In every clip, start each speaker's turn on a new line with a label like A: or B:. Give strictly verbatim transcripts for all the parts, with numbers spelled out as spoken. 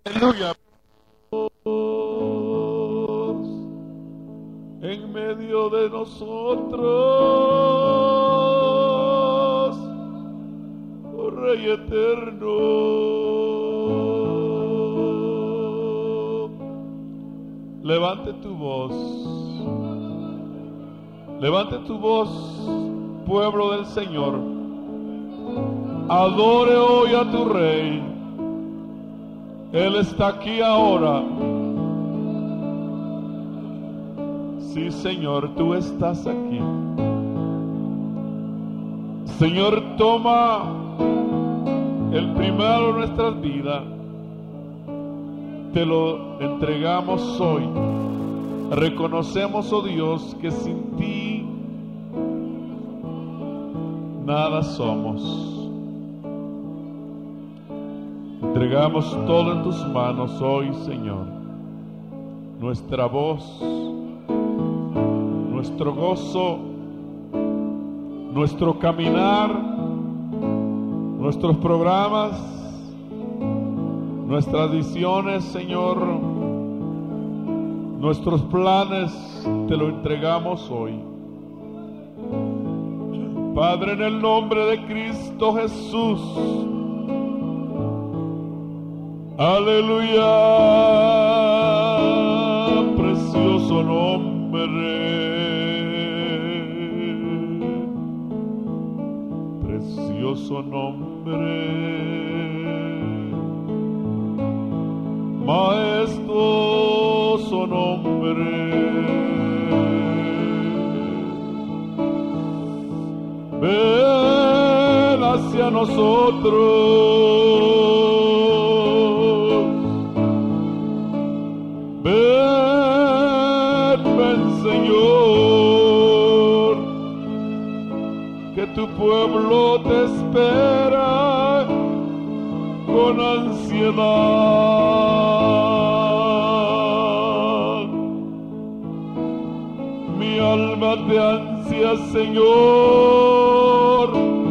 A: Aleluya. En medio de nosotros, oh Rey eterno, levante tu voz, levante tu voz, pueblo del Señor, adore hoy a tu Rey. Él está aquí ahora. Sí, Señor, tú estás aquí. Señor, toma el primero de nuestras vidas. Te lo entregamos hoy. Reconocemos, oh Dios, que sin ti nada somos. Entregamos todo en tus manos hoy, Señor. Nuestra voz, nuestro gozo, nuestro caminar, nuestros programas, nuestras visiones, Señor, nuestros planes, te lo entregamos hoy. Padre, en el nombre de Cristo Jesús, aleluya, precioso nombre, precioso nombre, majestuoso nombre. Ven hacia nosotros. Ven, ven, Señor, que tu pueblo te espera con ansiedad. Mi alma te ansia, Señor,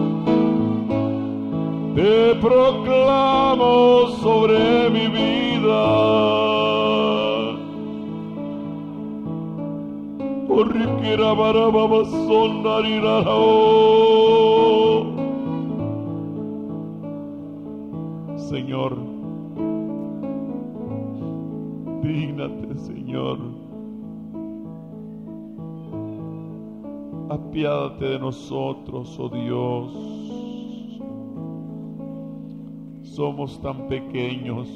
A: te proclamo sobre mi vida. Señor, dígnate, Señor, apiádate de nosotros, oh Dios. Somos tan pequeños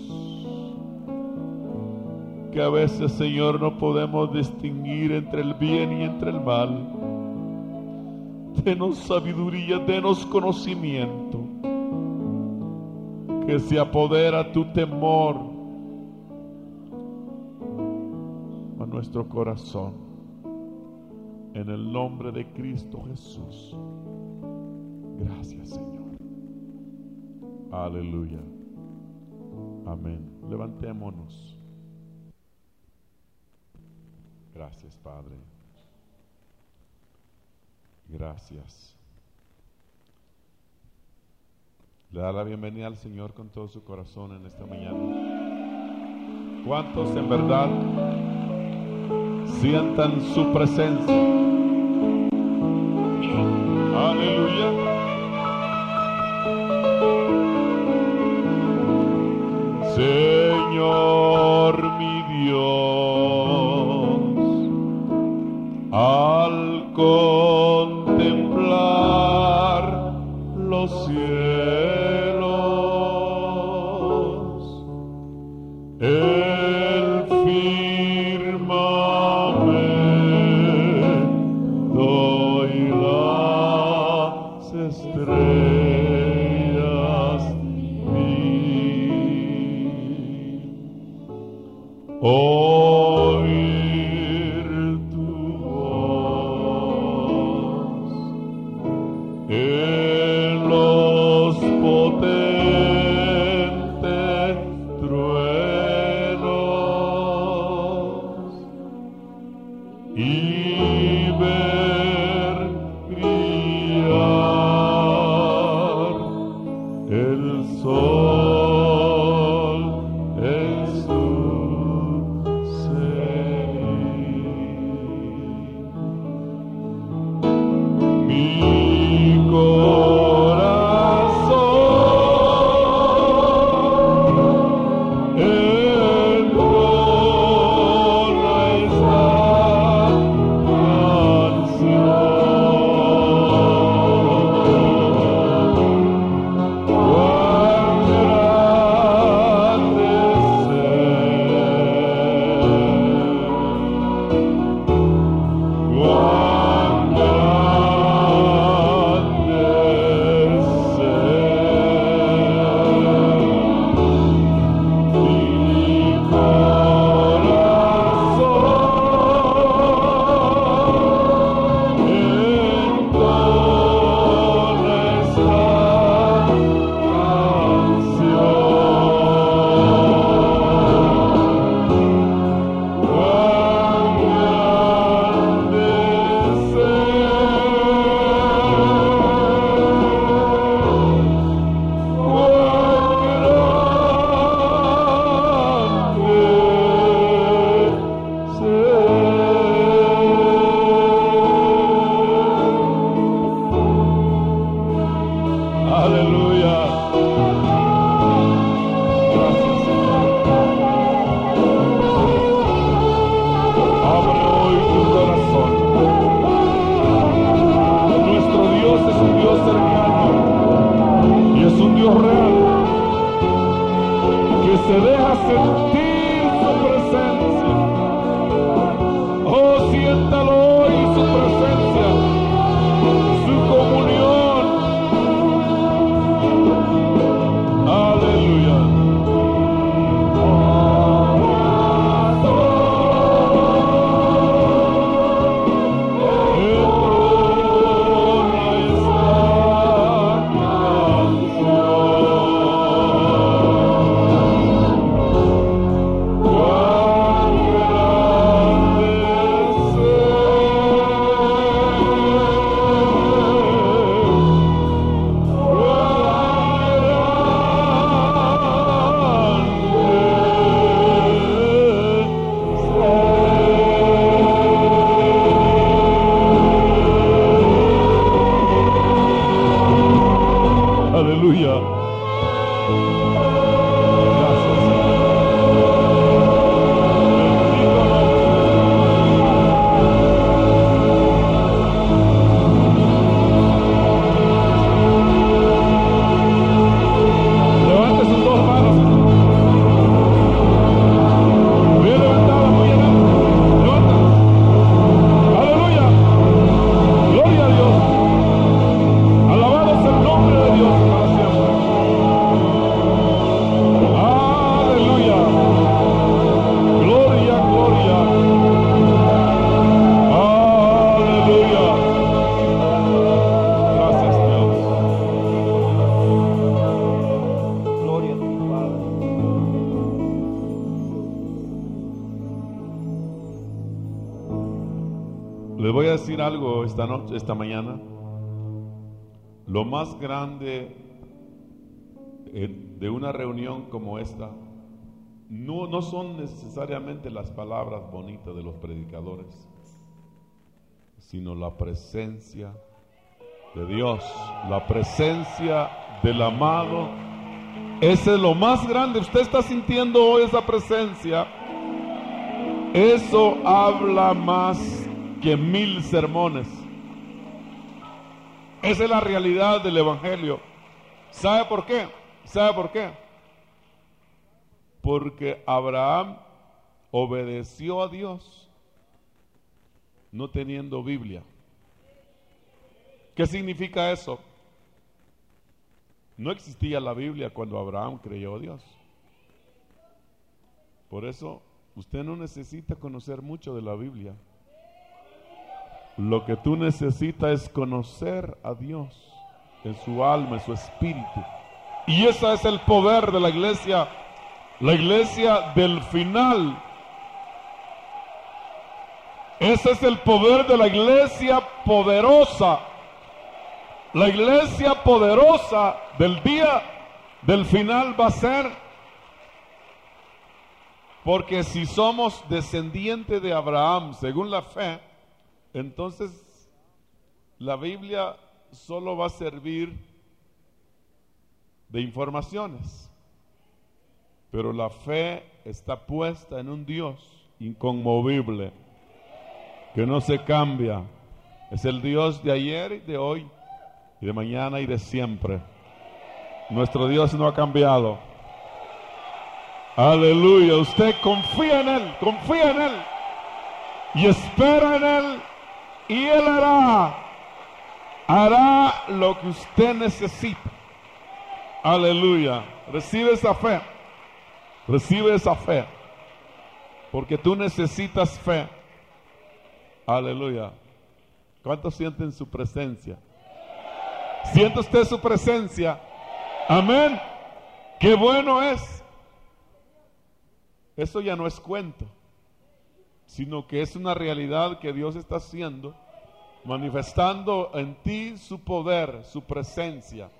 A: que a veces, Señor, no podemos distinguir entre el bien y entre el mal. Denos sabiduría, denos conocimiento, que se apodera tu temor a nuestro corazón. En el nombre de Cristo Jesús. Gracias, Señor. Aleluya. Amén. Levantémonos. Gracias, Padre. Gracias. Le da la bienvenida al Señor con todo su corazón en esta mañana. ¿Cuántos en verdad sientan su presencia? Aleluya. Señor mi Dios, al contemplar los cielos, el firmamento y las estrellas vi, oír tu voz en los potentes truenos y ver brillar el sol en Aleluya. Gracias, Señor. Abre hoy tu corazón. Nuestro Dios es un Dios cercano y es un Dios real que se deja sentir su presencia. Oh, siéntalo hoy, su presencia, su comunión. Aleluya. Les voy a decir algo esta noche, esta mañana. Lo más grande de una reunión como esta no, no son necesariamente las palabras bonitas de los predicadores, sino la presencia de Dios, la presencia del amado. Ese es lo más grande. Usted está sintiendo hoy esa presencia. Eso habla más que mil sermones. Esa es la realidad del Evangelio. ¿Sabe por qué? ¿Sabe por qué? Porque Abraham obedeció a Dios no teniendo Biblia. ¿Qué significa eso? No existía la Biblia cuando Abraham creyó a Dios. Por eso usted no necesita conocer mucho de la Biblia. Lo que tú necesitas es conocer a Dios en su alma, en su espíritu. Y ese es el poder de la iglesia, la iglesia del final. Ese es el poder de la iglesia poderosa. La iglesia poderosa del día del final va a ser, porque si somos descendientes de Abraham según la fe, entonces la Biblia solo va a servir de informaciones, pero la fe está puesta en un Dios inconmovible, que no se cambia. Es el Dios de ayer y de hoy y de mañana y de siempre. Nuestro Dios no ha cambiado. Aleluya. Usted confía en Él, confía en Él y espera en Él, y Él hará, hará lo que usted necesita. Aleluya. Recibe esa fe, recibe esa fe, porque tú necesitas fe. Aleluya. ¿Cuántos sienten su presencia? ¿Siente usted su presencia? Amén. Qué bueno es. Eso ya no es cuento, sino que es una realidad que Dios está haciendo, manifestando en ti su poder, su presencia.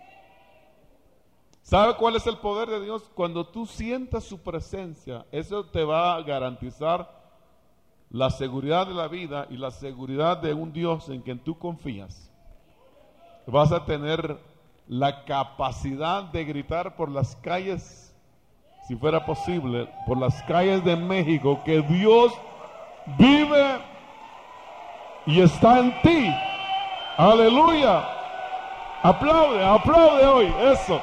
A: ¿Sabe cuál es el poder de Dios? Cuando tú sientas su presencia, eso te va a garantizar la seguridad de la vida y la seguridad de un Dios en quien tú confías. Vas a tener la capacidad de gritar por las calles, si fuera posible, por las calles de México, que Dios vive y está en ti. Aleluya. Aplaude, aplaude hoy, eso.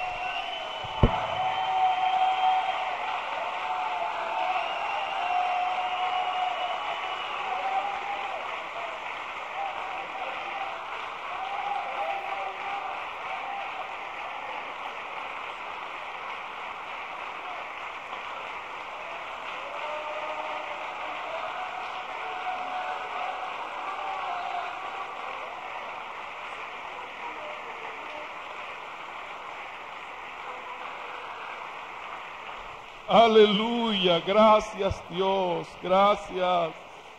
A: Aleluya, gracias Dios, gracias.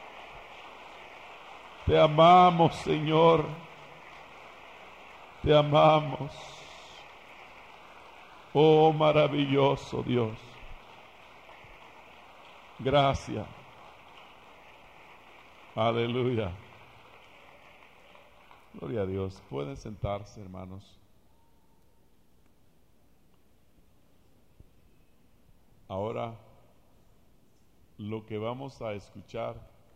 A: Te amamos, Señor. Te amamos. Oh, maravilloso Dios. Gracias. Aleluya. Gloria a Dios. Pueden sentarse, hermanos. Ahora, lo que vamos a escuchar,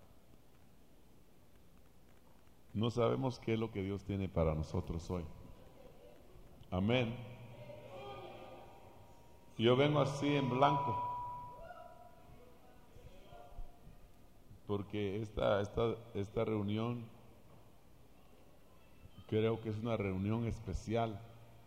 A: no sabemos qué es lo que Dios tiene para nosotros hoy. Amén. Yo vengo así en blanco, porque esta, esta, esta reunión creo que es una reunión especial.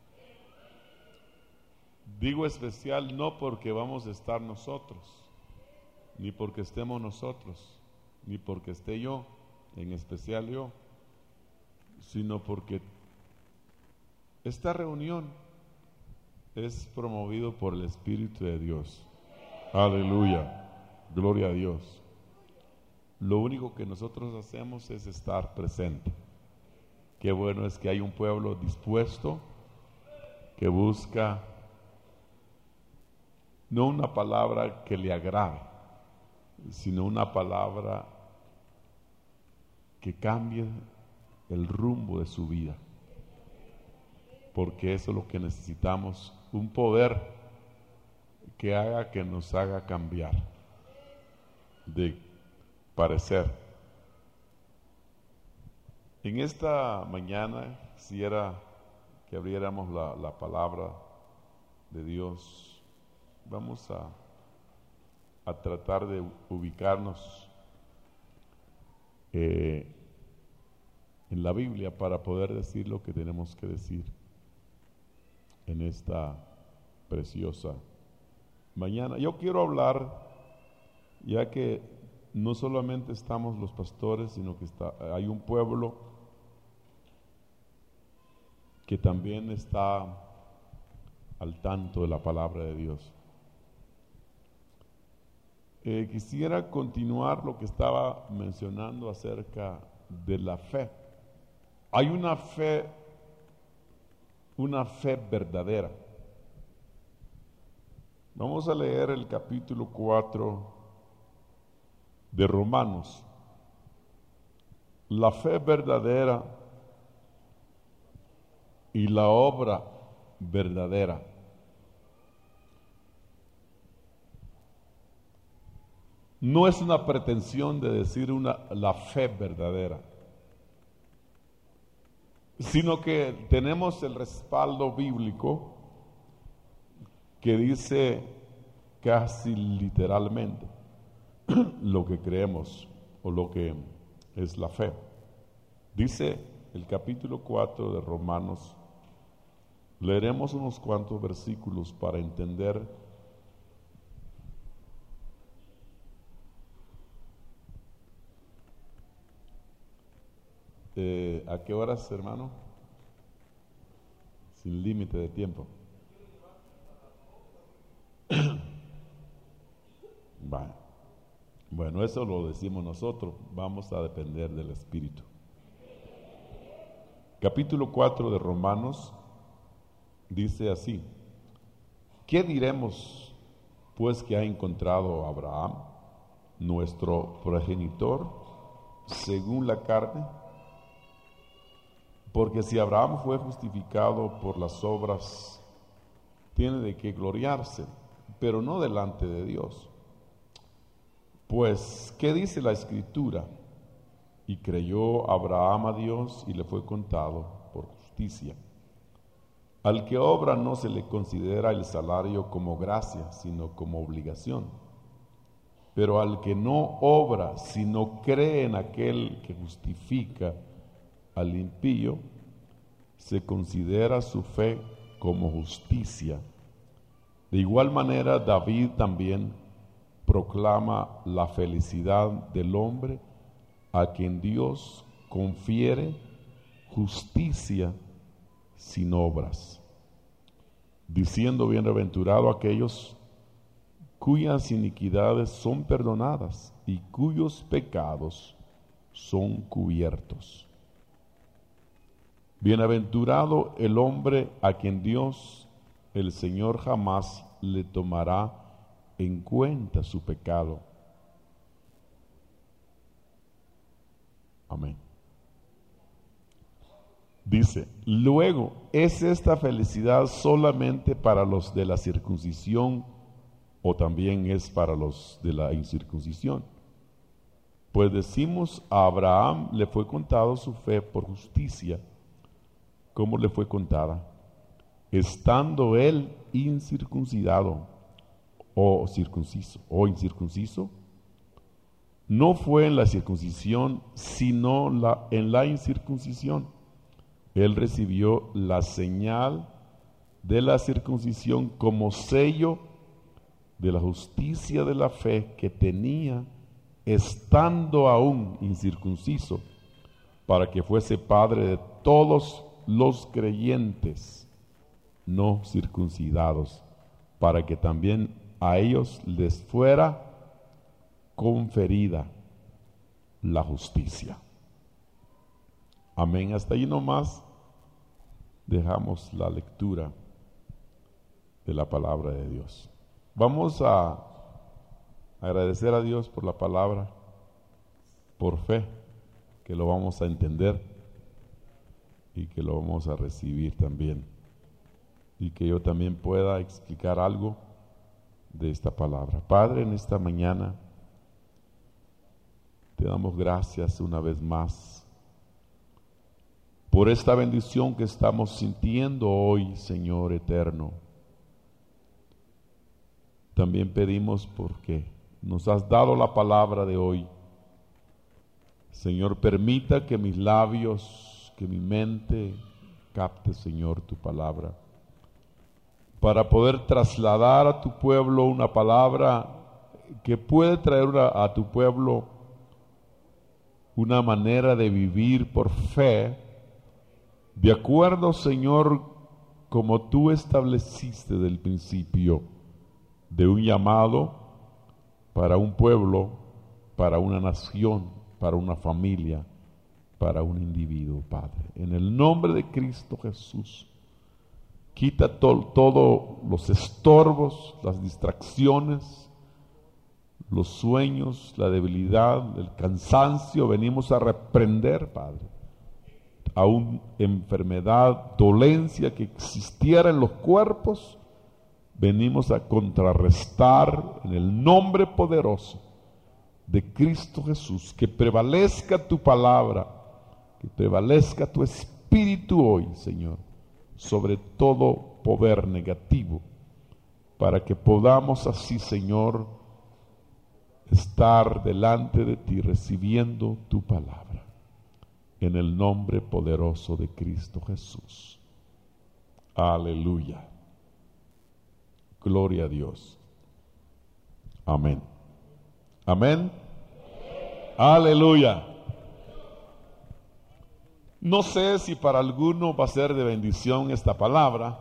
A: Digo especial no porque vamos a estar nosotros, ni porque estemos nosotros, ni porque esté yo, en especial yo, sino porque esta reunión es promovido por el Espíritu de Dios. Aleluya, gloria a Dios. Lo único que nosotros hacemos es estar presente. Qué bueno es que hay un pueblo dispuesto que busca no una palabra que le agrade, sino una palabra que cambie el rumbo de su vida. Porque eso es lo que necesitamos, un poder que haga que nos haga cambiar de parecer. En esta mañana quisiera que abriéramos la, la palabra de Dios. Vamos a, a tratar de ubicarnos eh, en la Biblia para poder decir lo que tenemos que decir en esta preciosa mañana. Yo quiero hablar, ya que no solamente estamos los pastores, sino que está, hay un pueblo que también está al tanto de la palabra de Dios. Eh, quisiera continuar lo que estaba mencionando acerca de la fe. Hay una fe, una fe verdadera. Vamos a leer el capítulo cuatro de Romanos. La fe verdadera y la obra verdadera. No es una pretensión de decir una, la fe verdadera, sino que tenemos el respaldo bíblico que dice casi literalmente lo que creemos o lo que es la fe. Dice el capítulo cuatro de Romanos, leeremos unos cuantos versículos para entender Eh, ¿a qué horas, hermano? Sin límite de tiempo. Bueno, bueno, eso lo decimos nosotros. Vamos a depender del Espíritu. Capítulo cuatro de Romanos dice así: ¿qué diremos pues que ha encontrado Abraham, nuestro progenitor, según la carne? Porque si Abraham fue justificado por las obras, tiene de qué gloriarse, pero no delante de Dios. Pues, ¿qué dice la Escritura? Y creyó Abraham a Dios y le fue contado por justicia. Al que obra no se le considera el salario como gracia, sino como obligación. Pero al que no obra, sino cree en aquel que justifica al impío, se considera su fe como justicia. De igual manera, David también proclama la felicidad del hombre a quien Dios confiere justicia sin obras, diciendo: bienaventurado aquellos cuyas iniquidades son perdonadas y cuyos pecados son cubiertos. Bienaventurado el hombre a quien Dios, el Señor, jamás le tomará en cuenta su pecado. Amén. Dice, luego, ¿es esta felicidad solamente para los de la circuncisión o también es para los de la incircuncisión? Pues decimos, a Abraham le fue contado su fe por justicia. ¿Cómo le fue contada? Estando él incircuncidado o circunciso o incircunciso. No fue en la circuncisión, sino la, en la incircuncisión. Él recibió la señal de la circuncisión como sello de la justicia de la fe que tenía estando aún incircunciso, para que fuese padre de todos los creyentes no circuncidados, para que también a ellos les fuera conferida la justicia. Amén. Hasta ahí nomás dejamos la lectura de la palabra de Dios. Vamos a agradecer a Dios por la palabra, por fe, que lo vamos a entender y que lo vamos a recibir también, y que yo también pueda explicar algo de esta palabra. Padre, en esta mañana te damos gracias una vez más por esta bendición que estamos sintiendo hoy, Señor eterno. También pedimos porque nos has dado la palabra de hoy. Señor, permita que mis labios, que mi mente capte, Señor, tu palabra, para poder trasladar a tu pueblo una palabra que puede traer a, a tu pueblo una manera de vivir por fe, de acuerdo, Señor, como tú estableciste del principio, de un llamado para un pueblo, para una nación, para una familia, para un individuo, Padre. En el nombre de Cristo Jesús, quita todos todo los estorbos, las distracciones, los sueños, la debilidad, el cansancio. Venimos a reprender, Padre, aún enfermedad, dolencia que existiera en los cuerpos. Venimos a contrarrestar en el nombre poderoso de Cristo Jesús. Que prevalezca tu palabra, que prevalezca tu espíritu hoy, Señor, sobre todo poder negativo, para que podamos así, Señor, estar delante de ti recibiendo tu palabra. En el nombre poderoso de Cristo Jesús. Aleluya. Gloria a Dios. Amén. Amén. Aleluya. No sé si para alguno va a ser de bendición esta palabra,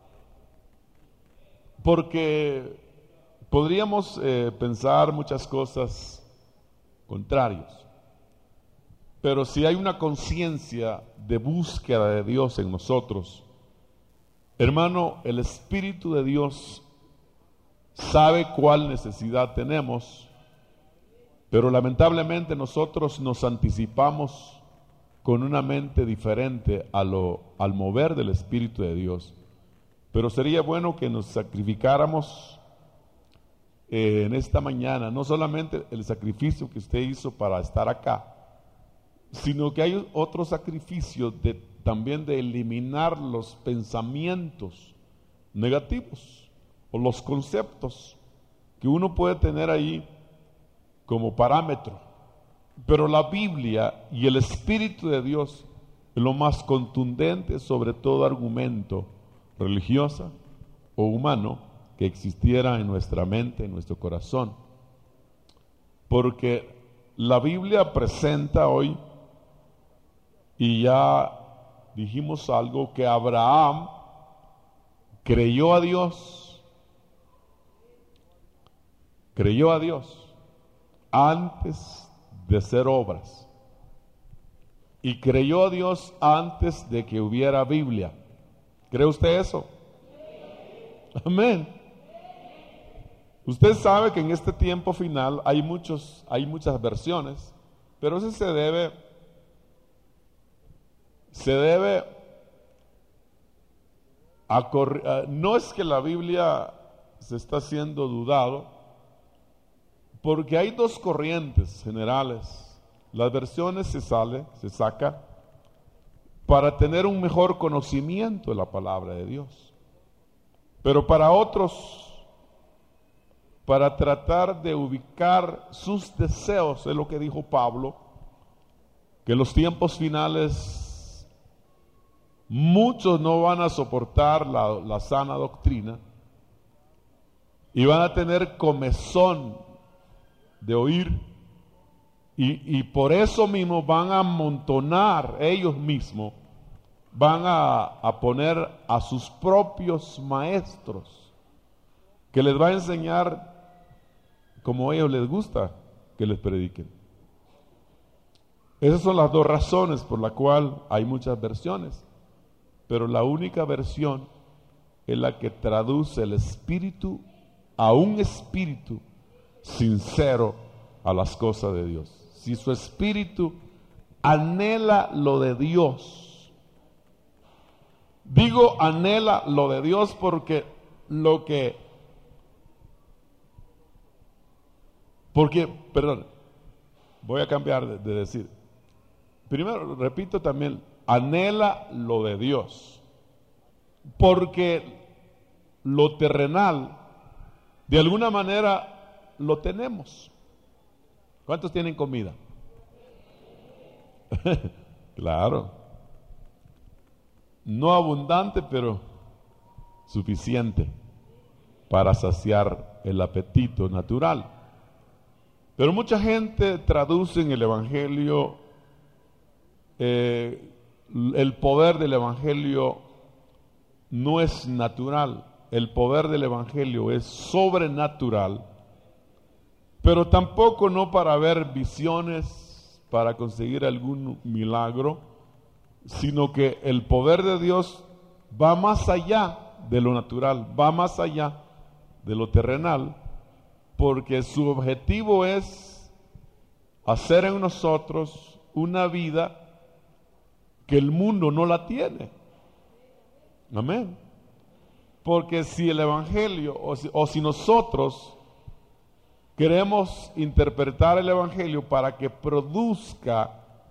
A: porque podríamos eh, pensar muchas cosas contrarias. Pero si hay una conciencia de búsqueda de Dios en nosotros, hermano, el Espíritu de Dios sabe cuál necesidad tenemos, pero lamentablemente nosotros nos anticipamos con una mente diferente a lo, al mover del Espíritu de Dios. Pero sería bueno que nos sacrificáramos eh, en esta mañana, no solamente el sacrificio que usted hizo para estar acá, sino que hay otro sacrificio de, también de eliminar los pensamientos negativos o los conceptos que uno puede tener ahí como parámetro. Pero la Biblia y el Espíritu de Dios es lo más contundente sobre todo argumento religioso o humano que existiera en nuestra mente, en nuestro corazón. Porque la Biblia presenta hoy, y ya dijimos algo, que Abraham creyó a Dios, creyó a Dios antes de hacer obras, y creyó a Dios antes de que hubiera Biblia. ¿Cree usted eso? Amén. Usted sabe que en este tiempo final hay muchos, hay muchas versiones, pero eso se debe, se debe a corri- no es que la Biblia se está haciendo dudado, porque hay dos corrientes generales. Las versiones se sale, se saca para tener un mejor conocimiento de la palabra de Dios. Pero para otros, para tratar de ubicar sus deseos, es lo que dijo Pablo, que en los tiempos finales muchos no van a soportar la, la sana doctrina y van a tener comezón de oír, y, y por eso mismo van a amontonar ellos mismos, van a, a poner a sus propios maestros que les va a enseñar como a ellos les gusta que les prediquen. Esas son las dos razones por las cuales hay muchas versiones, pero la única versión es la que traduce el espíritu a un espíritu sincero a las cosas de Dios. Si su espíritu anhela lo de Dios, digo anhela lo de Dios porque lo que, porque, perdón, voy a cambiar de, de decir, primero repito también, anhela lo de Dios, porque lo terrenal, de alguna manera, lo tenemos. ¿Cuántos tienen comida? Claro. No abundante, pero suficiente para saciar el apetito natural. Pero mucha gente traduce en el Evangelio, eh, el poder del Evangelio no es natural, el poder del Evangelio es sobrenatural, pero tampoco no para ver visiones, para conseguir algún milagro, sino que el poder de Dios va más allá de lo natural, va más allá de lo terrenal, porque su objetivo es hacer en nosotros una vida que el mundo no la tiene. Amén. Porque si el Evangelio, o si, o si nosotros queremos interpretar el Evangelio para que produzca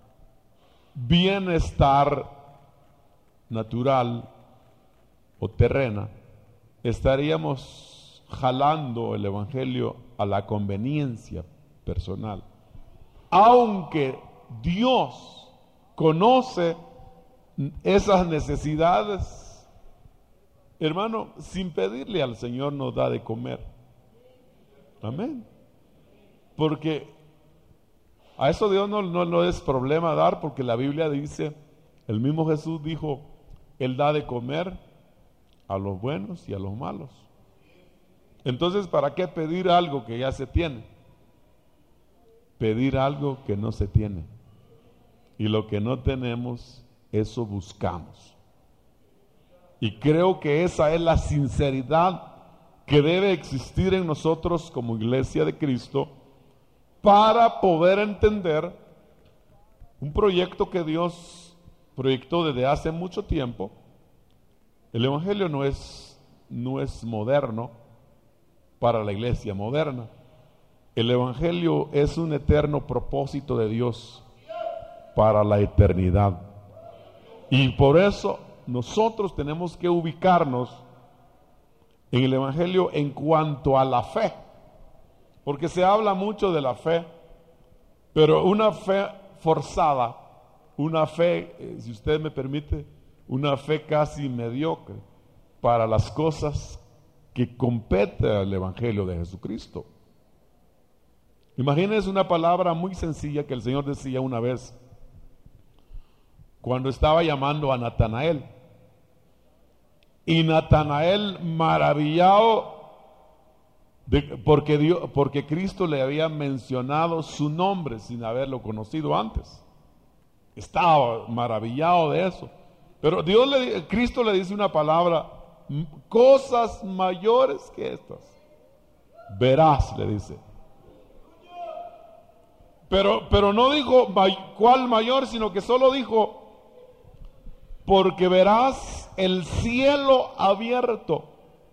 A: bienestar natural o terrena, estaríamos jalando el Evangelio a la conveniencia personal. Aunque Dios conoce esas necesidades, hermano, sin pedirle al Señor nos da de comer. Amén. Porque a eso Dios no, no, no es problema dar, porque la Biblia dice, el mismo Jesús dijo, Él da de comer a los buenos y a los malos. Entonces, ¿para qué pedir algo que ya se tiene? Pedir algo que no se tiene. Y lo que no tenemos, eso buscamos. Y creo que esa es la sinceridad que debe existir en nosotros como iglesia de Cristo para poder entender un proyecto que Dios proyectó desde hace mucho tiempo. El Evangelio no es, no es moderno para la iglesia moderna. El Evangelio es un eterno propósito de Dios para la eternidad. Y por eso nosotros tenemos que ubicarnos en el Evangelio en cuanto a la fe. Porque se habla mucho de la fe, pero una fe forzada, una fe, eh, si usted me permite, una fe casi mediocre para las cosas que compete al Evangelio de Jesucristo. Imagínense una palabra muy sencilla que el Señor decía una vez cuando estaba llamando a Natanael. Y Natanael, maravillado de, porque, Dios, porque Cristo le había mencionado su nombre sin haberlo conocido antes. Estaba maravillado de eso. Pero Dios le, Cristo le dice una palabra: cosas mayores que estas verás, le dice. Pero, pero no dijo cuál mayor, sino que solo dijo: porque verás el cielo abierto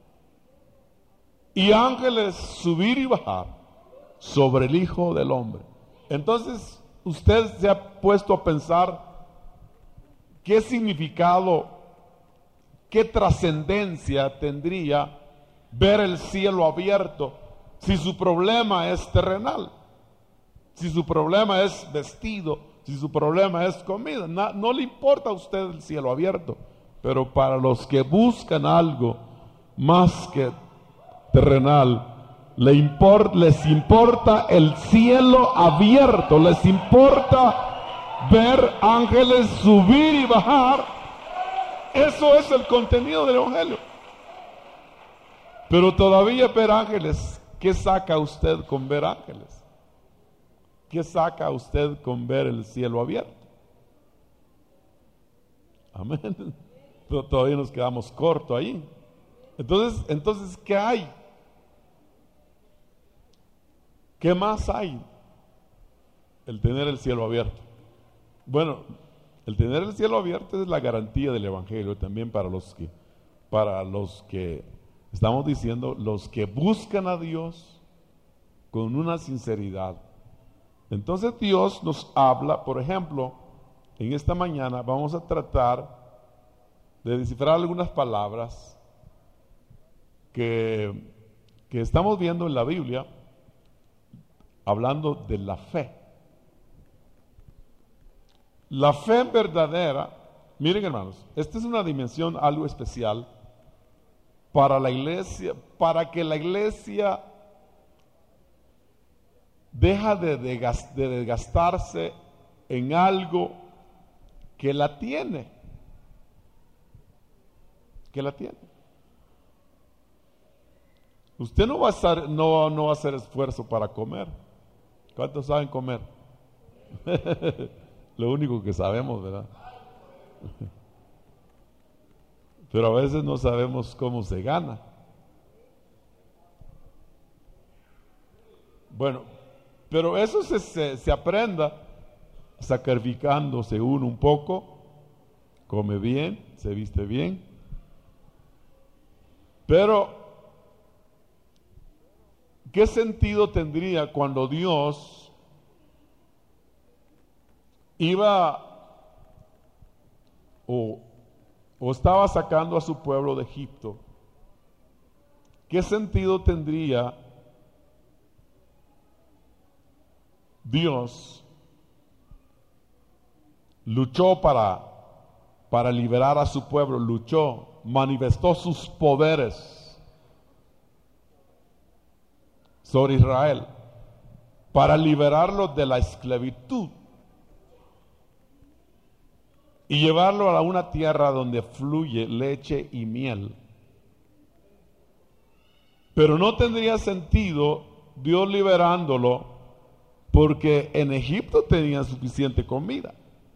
A: y ángeles subir y bajar sobre el Hijo del Hombre. Entonces, usted se ha puesto a pensar qué significado, qué trascendencia tendría ver el cielo abierto si su problema es terrenal, si su problema es vestido, si su problema es comida. No, no le importa a usted el cielo abierto, pero para los que buscan algo más que terrenal, le import, les importa el cielo abierto, les importa ver ángeles subir y bajar. Eso es el contenido del Evangelio. Pero todavía ver ángeles, ¿qué saca usted con ver ángeles? ¿Qué saca usted con ver el cielo abierto? Amén. Pero todavía nos quedamos cortos ahí. Entonces, entonces, ¿qué hay? ¿Qué más hay? El tener el cielo abierto. Bueno, el tener el cielo abierto es la garantía del Evangelio también para los que, para los que estamos diciendo, los que buscan a Dios con una sinceridad. Entonces Dios nos habla, por ejemplo, en esta mañana vamos a tratar de descifrar algunas palabras que, que estamos viendo en la Biblia, hablando de la fe. La fe verdadera, miren hermanos, esta es una dimensión algo especial para la iglesia, para que la iglesia deja de, de, de desgastarse en algo que la tiene, que la tiene. Usted no va a hacer, no, no va a hacer esfuerzo para comer. ¿Cuántos saben comer? Lo único que sabemos, ¿verdad? Pero a veces no sabemos cómo se gana. Bueno, pero eso se, se, se aprenda sacrificándose uno un poco, come bien, se viste bien. Pero, ¿qué sentido tendría cuando Dios iba o, o estaba sacando a su pueblo de Egipto? ¿Qué sentido tendría Dios luchó para, para liberar a su pueblo, luchó, manifestó sus poderes sobre Israel para liberarlo de la esclavitud y llevarlo a una tierra donde fluye leche y miel? Pero no tendría sentido Dios liberándolo porque en Egipto tenían suficiente comida.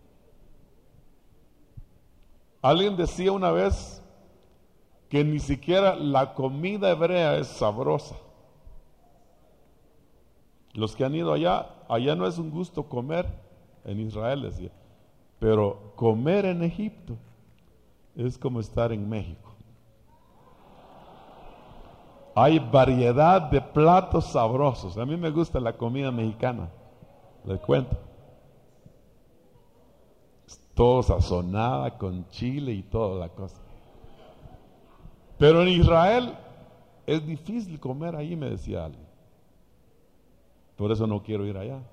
A: Alguien decía una vez que ni siquiera la comida hebrea es sabrosa. Los que han ido allá, allá no es un gusto comer en Israel, decía. Pero comer en Egipto es como estar en México. Hay variedad de platos sabrosos. A mí me gusta la comida mexicana, les cuento. Todo sazonada con chile y toda la cosa. Pero en Israel es difícil comer ahí, me decía alguien. Por eso no quiero ir allá.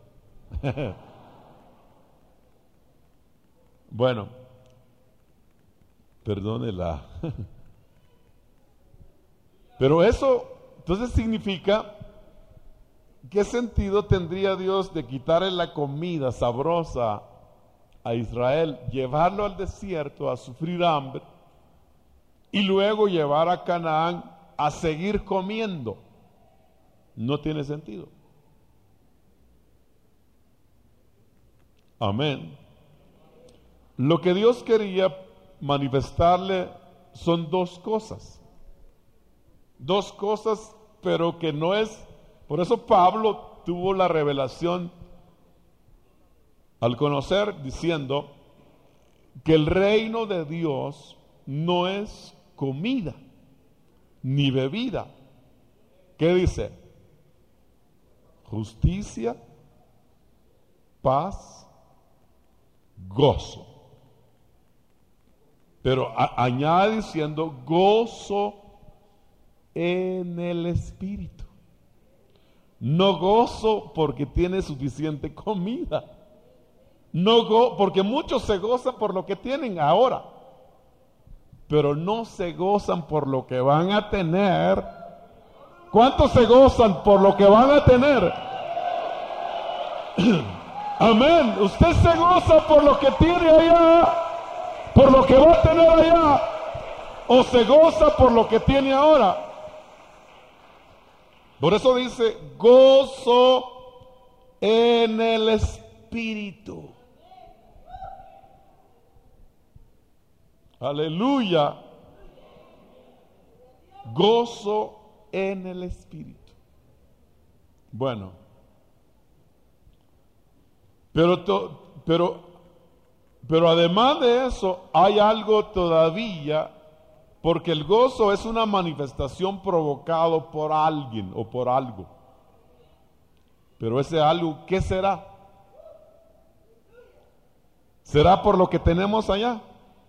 A: Bueno, perdone la... Pero eso, entonces significa, ¿qué sentido tendría Dios de quitarle la comida sabrosa a Israel, llevarlo al desierto a sufrir hambre y luego llevar a Canaán a seguir comiendo? No tiene sentido. Amén. Lo que Dios quería manifestarle son dos cosas. Dos cosas, pero que no es... Por eso Pablo tuvo la revelación al conocer, diciendo que el reino de Dios no es comida ni bebida. ¿Qué dice? Justicia, paz, gozo. Pero a, añade diciendo gozo en el Espíritu. No gozo porque tiene suficiente comida. No go, porque muchos se gozan por lo que tienen ahora, pero no se gozan por lo que van a tener. ¿Cuántos se gozan por lo que van a tener? Amén. Usted se goza por lo que tiene allá, por lo que va a tener allá, o se goza por lo que tiene ahora. Por eso dice gozo en el Espíritu. Aleluya. Gozo en el Espíritu. Bueno, pero, to, pero, pero además de eso hay algo todavía, porque el gozo es una manifestación provocado por alguien o por algo. Pero ese algo, ¿qué será? ¿Será por lo que tenemos allá?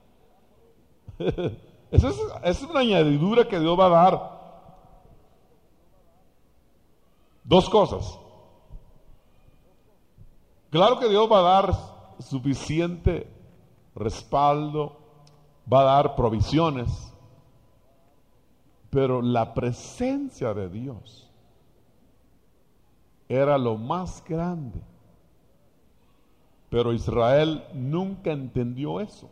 A: Eso es, es una añadidura que Dios va a dar. Dos cosas. Claro que Dios va a dar suficiente respaldo, va a dar provisiones, pero la presencia de Dios era lo más grande. Pero Israel nunca entendió eso.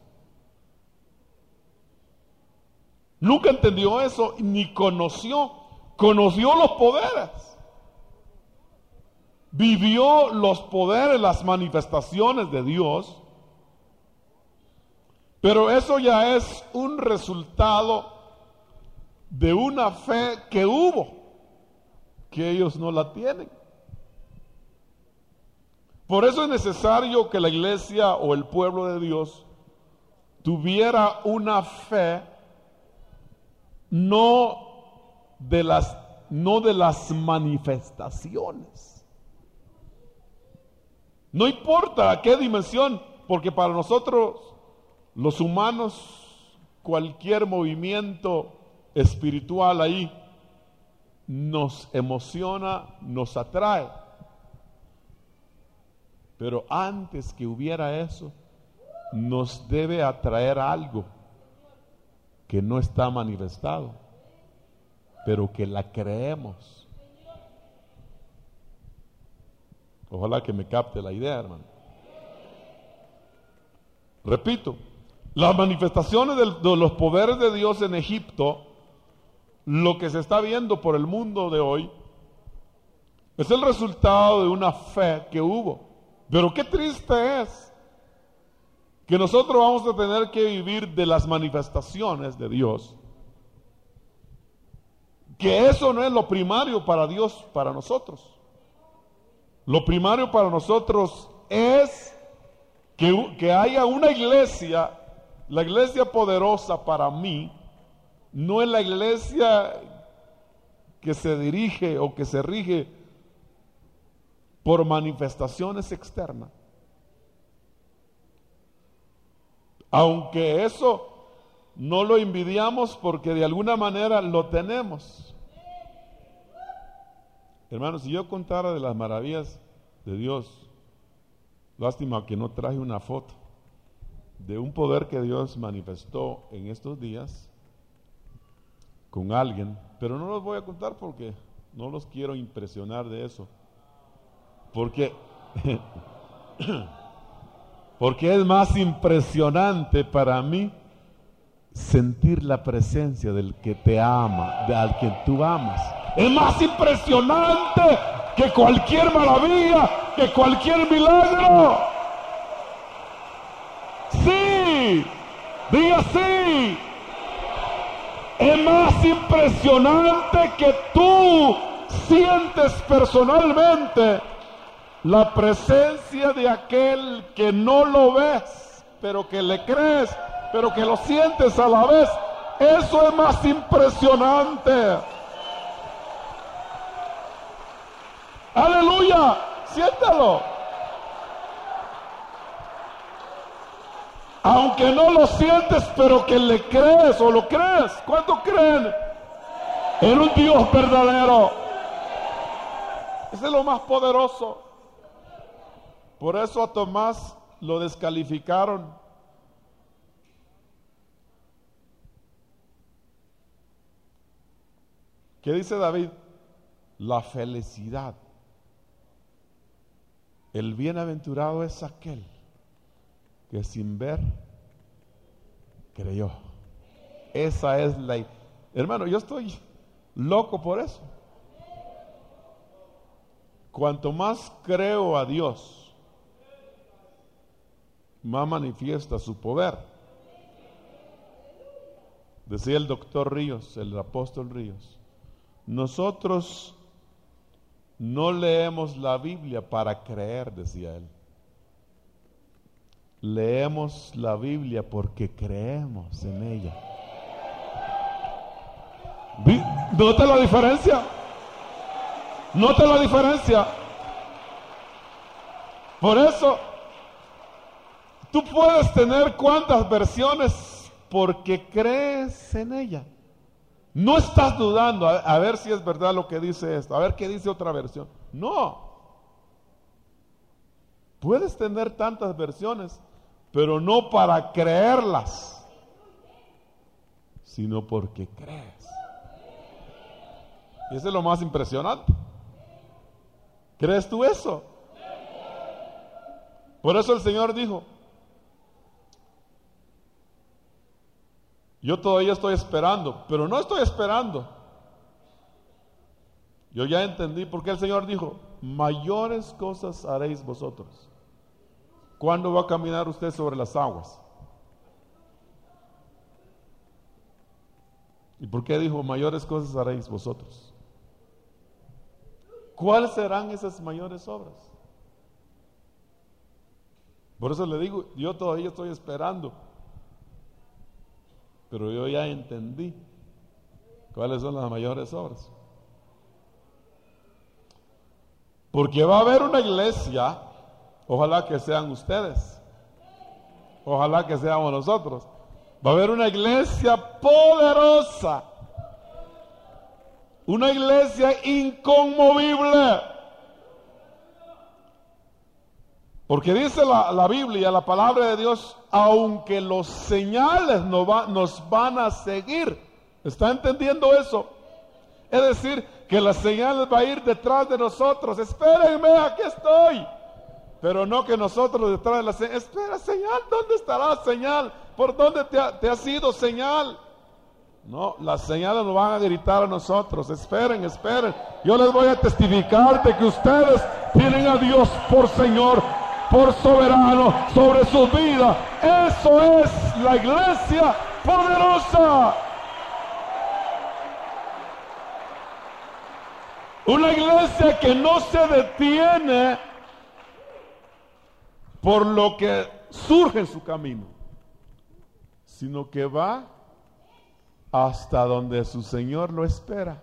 A: Nunca entendió eso ni conoció, conoció los poderes. Vivió los poderes, las manifestaciones de Dios, pero eso ya es un resultado de una fe que hubo, que ellos no la tienen. Por eso es necesario que la iglesia o el pueblo de Dios tuviera una fe no de las, no de las manifestaciones. No importa a qué dimensión, porque para nosotros, los humanos, cualquier movimiento espiritual ahí nos emociona, nos atrae. Pero antes que hubiera eso, nos debe atraer algo que no está manifestado, pero que la creemos. Ojalá que me capte la idea, hermano. Repito, las manifestaciones de, de los poderes de Dios en Egipto, lo que se está viendo por el mundo de hoy, es el resultado de una fe que hubo. Pero qué triste es que nosotros vamos a tener que vivir de las manifestaciones de Dios. Que eso no es lo primario para Dios, para nosotros. Lo primario para nosotros es que, que haya una iglesia, la iglesia poderosa para mí, no es la iglesia que se dirige o que se rige por manifestaciones externas. Aunque eso no lo envidiamos porque de alguna manera lo tenemos. Hermanos, si yo contara de las maravillas de Dios, lástima que no traje una foto de un poder que Dios manifestó en estos días con alguien, pero no los voy a contar porque no los quiero impresionar de eso. Porque porque es más impresionante para mí sentir la presencia del que te ama, de al quien tú amas. Es más impresionante que cualquier maravilla, que cualquier milagro. Sí, diga sí. Es más impresionante que tú sientes personalmente la presencia de aquel que no lo ves, pero que le crees, pero que lo sientes a la vez. Eso es más impresionante. Aleluya, siéntalo. Aunque no lo sientes, pero que le crees o lo crees. ¿Cuántos creen en un Dios verdadero? Ese es lo más poderoso. Por eso a Tomás lo descalificaron. ¿Qué dice David? La felicidad. El bienaventurado es aquel que sin ver creyó. Esa es la... Hermano, yo estoy loco por eso. Cuanto más creo a Dios, más manifiesta su poder. Decía el doctor Ríos, el apóstol Ríos, nosotros no leemos la Biblia para creer, decía él. Leemos la Biblia porque creemos en ella. ¿Nota la diferencia? ¿Nota la diferencia? Por eso, tú puedes tener cuantas versiones porque crees en ella. No estás dudando a, a ver si es verdad lo que dice esto, a ver qué dice otra versión. No. Puedes tener tantas versiones, pero no para creerlas, sino porque crees. Y eso es lo más impresionante. ¿Crees tú eso? Por eso el Señor dijo, yo todavía estoy esperando, pero no estoy esperando. Yo ya entendí por qué el Señor dijo, mayores cosas haréis vosotros. ¿Cuándo va a caminar usted sobre las aguas? ¿Y por qué dijo, mayores cosas haréis vosotros? ¿Cuáles serán esas mayores obras? Por eso le digo, yo todavía estoy esperando. Pero yo ya entendí cuáles son las mayores obras. Porque va a haber una iglesia, ojalá que sean ustedes, ojalá que seamos nosotros. Va a haber una iglesia poderosa, una iglesia inconmovible. Porque dice la, la Biblia, la palabra de Dios, aunque los señales no va, nos van a seguir. ¿Está entendiendo eso? Es decir, que las señales van a ir detrás de nosotros. Espérenme, aquí estoy. Pero no que nosotros detrás de la señal. Espera, señal, ¿dónde estará la señal? ¿Por dónde te ha, te ha sido señal? No, las señales nos van a gritar a nosotros. Esperen, esperen. Yo les voy a testificar de que ustedes tienen a Dios por Señor, por soberano sobre sus vidas. Eso es la iglesia poderosa. Una iglesia que no se detiene por lo que surge en su camino, sino que va hasta donde su Señor lo espera.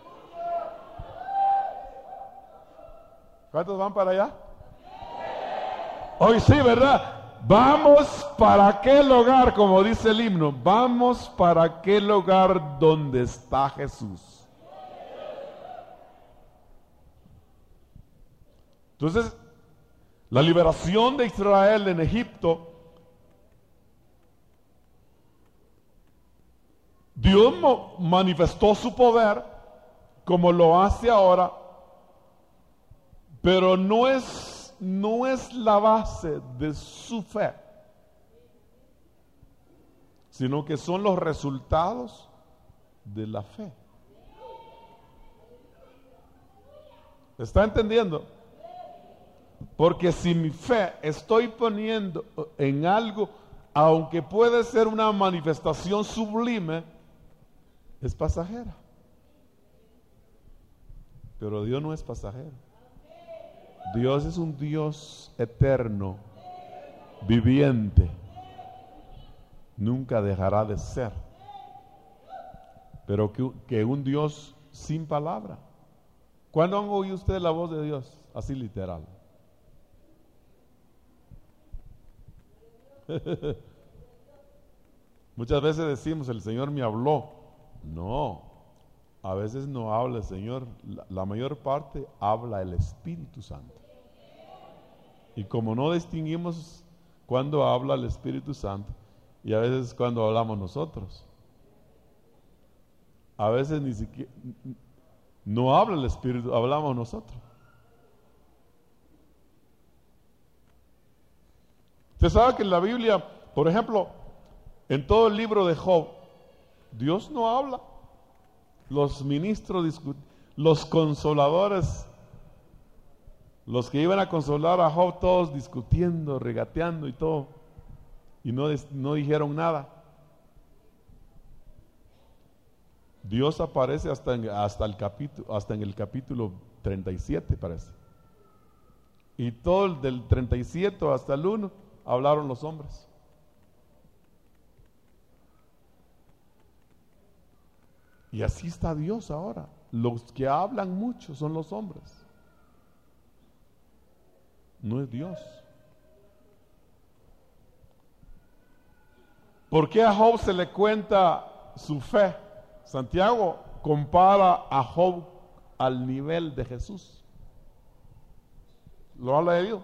A: ¿Cuántos van para allá? Hoy sí, ¿verdad? Vamos para aquel hogar, como dice el himno, vamos para aquel hogar donde está Jesús. Entonces, la liberación de Israel en Egipto, Dios manifestó su poder como lo hace ahora, pero no es, no es la base de su fe, sino que son los resultados de la fe. ¿Está entendiendo? Porque si mi fe estoy poniendo en algo, aunque puede ser una manifestación sublime, es pasajera. Pero Dios no es pasajero. Dios es un Dios eterno, viviente. Nunca dejará de ser. Pero que, que un Dios sin palabra. ¿Cuándo han oído ustedes la voz de Dios? Así literal. Muchas veces decimos, el Señor me habló. No, a veces no habla el Señor. La, la mayor parte habla el Espíritu Santo. Y como no distinguimos cuando habla el Espíritu Santo, y a veces cuando hablamos nosotros, a veces ni siquiera no habla el Espíritu, hablamos nosotros. Usted sabe que en la Biblia, por ejemplo, en todo el libro de Job, Dios no habla. Los ministros, los consoladores, los que iban a consolar a Job, todos discutiendo, regateando y todo, y no, no dijeron nada. Dios aparece hasta en, hasta el capítulo, hasta en el capítulo treinta y siete, parece. Y todo el del treinta y siete hasta el uno hablaron los hombres. Y así está Dios ahora. Los que hablan mucho son los hombres. No es Dios. ¿Por qué a Job se le cuenta su fe? Santiago compara a Job al nivel de Jesús. ¿Lo ha leído?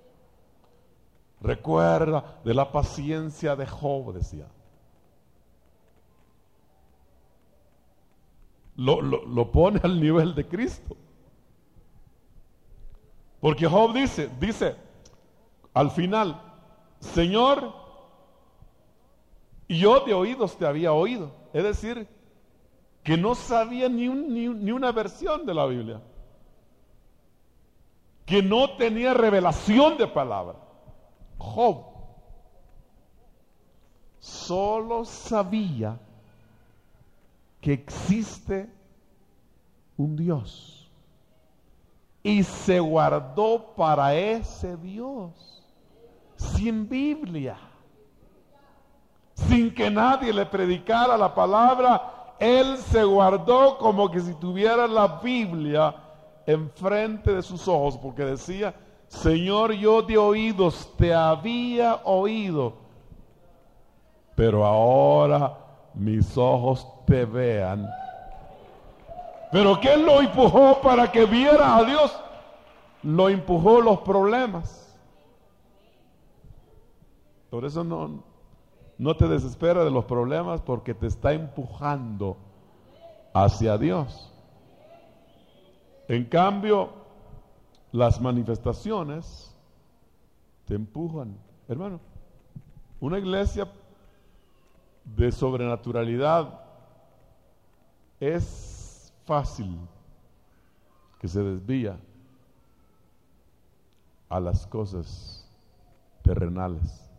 A: Recuerda de la paciencia de Job, decía. Lo, lo, lo pone al nivel de Cristo. Porque Job dice, dice al final, Señor, yo de oídos te había oído. Es decir, que no sabía ni, un, ni, ni una versión de la Biblia. Que no tenía revelación de palabra. Job solo sabía que existe un Dios y se guardó para ese Dios sin Biblia, sin que nadie le predicara la palabra. Él se guardó como que si tuviera la Biblia enfrente de sus ojos, porque decía, Señor, yo de oídos te había oído, pero ahora mis ojos te vean. ¿Pero qué lo empujó para que viera a Dios? Lo empujó los problemas. Por eso no, no te desesperas de los problemas, porque te está empujando hacia Dios. En cambio, las manifestaciones te empujan. Hermano, una iglesia de sobrenaturalidad es fácil que se desvía a las cosas terrenales,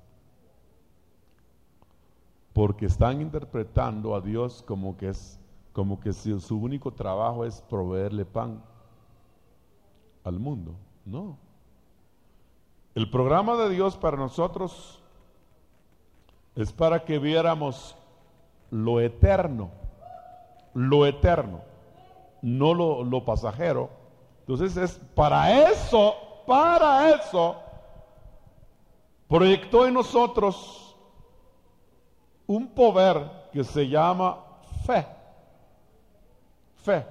A: porque están interpretando a Dios como que es como que si su único trabajo es proveerle pan al mundo. No, El programa de Dios para nosotros es para que viéramos lo eterno, lo eterno, no lo, lo pasajero. Entonces es para eso, para eso, proyectó en nosotros un poder que se llama fe. Fe.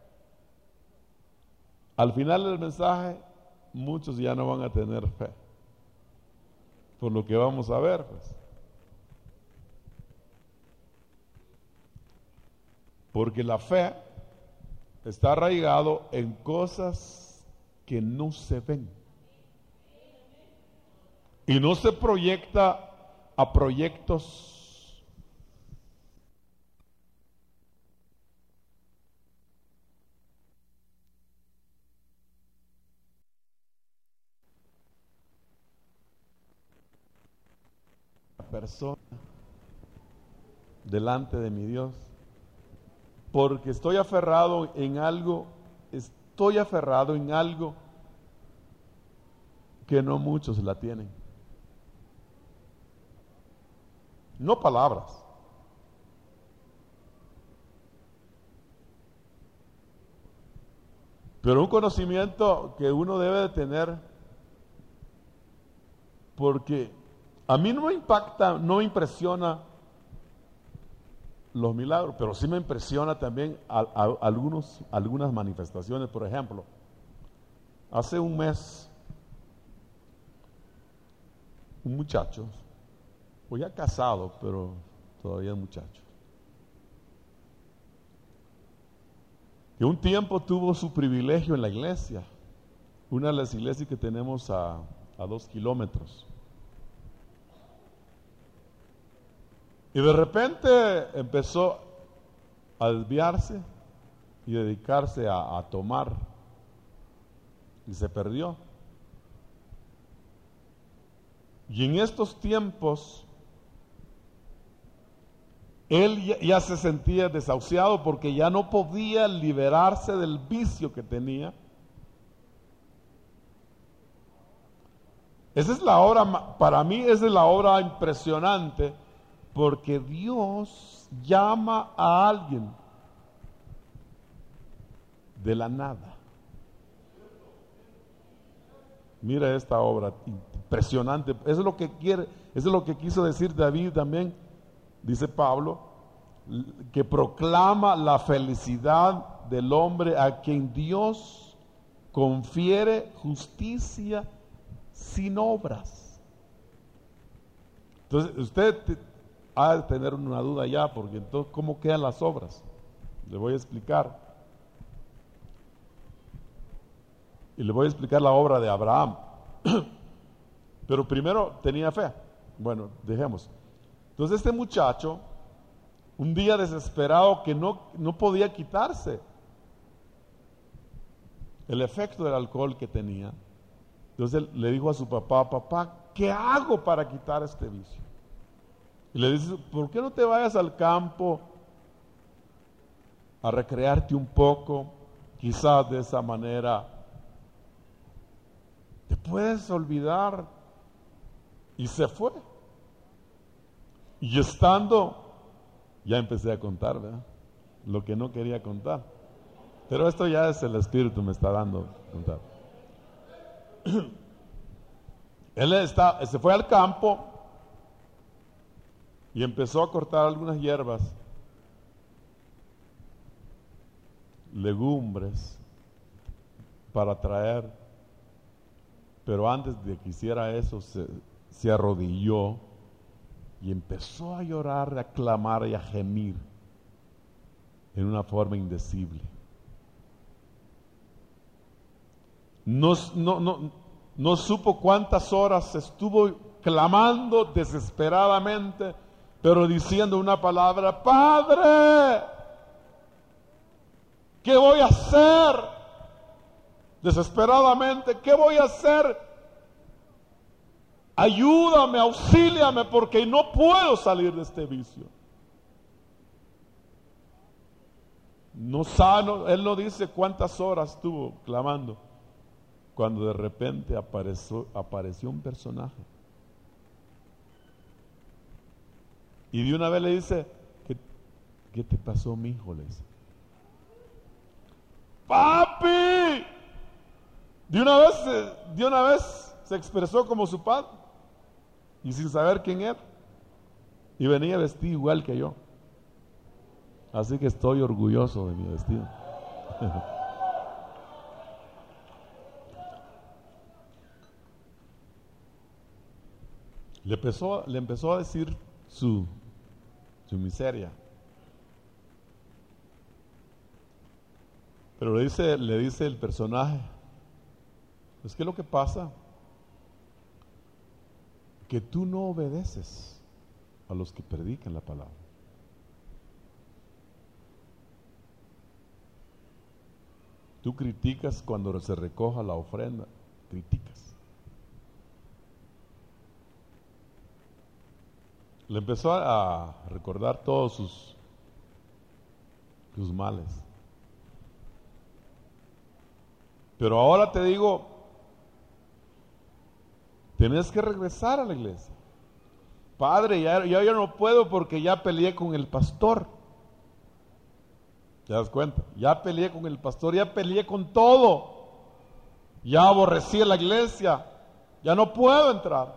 A: Al final del mensaje, muchos ya no van a tener fe, por lo que vamos a ver, pues. Porque la fe está arraigado en cosas que no se ven. Y no se proyecta a proyectos persona delante de mi Dios. Porque estoy aferrado en algo, estoy aferrado en algo que no muchos la tienen. No palabras. Pero un conocimiento que uno debe de tener, porque a mí no me impacta, no me impresiona los milagros, pero sí me impresiona también a, a, algunos, algunas manifestaciones. Por ejemplo, hace un mes, un muchacho, pues ya casado, pero todavía muchacho, que un tiempo tuvo su privilegio en la iglesia, una de las iglesias que tenemos a, a dos kilómetros. Y de repente empezó a desviarse y dedicarse a, a tomar. Y se perdió. Y en estos tiempos, él ya, ya se sentía desahuciado porque ya no podía liberarse del vicio que tenía. Esa es la obra, para mí esa es la obra impresionante. Porque Dios llama a alguien de la nada. Mira esta obra impresionante. Eso es lo que quiere, eso es lo que quiso decir David también. Dice Pablo, que proclama la felicidad del hombre a quien Dios confiere justicia sin obras. Entonces, usted ha de tener una duda ya, porque entonces, ¿cómo quedan las obras? Le voy a explicar. Y le voy a explicar la obra de Abraham. Pero primero tenía fe. Bueno, dejemos. Entonces este muchacho, un día desesperado que no, no podía quitarse el efecto del alcohol que tenía, entonces le dijo a su papá, papá, ¿qué hago para quitar este vicio? Y le dice, ¿por qué no te vayas al campo a recrearte un poco? Quizás de esa manera te puedes olvidar. Y se fue. Y estando, ya empecé a contar, ¿verdad? Lo que no quería contar. Pero esto ya es el Espíritu me está dando contar. Él está, se fue al campo y empezó a cortar algunas hierbas, legumbres, para traer. Pero antes de que hiciera eso, se, se arrodilló y empezó a llorar, a clamar y a gemir en una forma indecible. No, no, no, no supo cuántas horas estuvo clamando desesperadamente, pero diciendo una palabra: Padre, ¿qué voy a hacer? Desesperadamente, ¿qué voy a hacer? Ayúdame, auxíliame, porque no puedo salir de este vicio. No sano, él no dice cuántas horas estuvo clamando, cuando de repente apareció, apareció un personaje. Y de una vez le dice, ¿qué, qué te pasó, mi hijo? Le dice, ¡papi! De una vez, de una vez se expresó como su padre, y sin saber quién era. Y venía vestido igual que yo. Así que estoy orgulloso de mi vestido. Le empezó, le empezó a decir su, su miseria. Pero le dice, le dice el personaje, es que lo que pasa, que tú no obedeces a los que predican la palabra. Tú criticas cuando se recoja la ofrenda, criticas. Le empezó a recordar todos sus, sus males. Pero ahora te digo, tienes que regresar a la iglesia. Padre, ya, ya yo no puedo porque ya peleé con el pastor. ¿Te das cuenta? Ya peleé con el pastor, ya peleé con todo. Ya aborrecí a la iglesia. Ya no puedo entrar.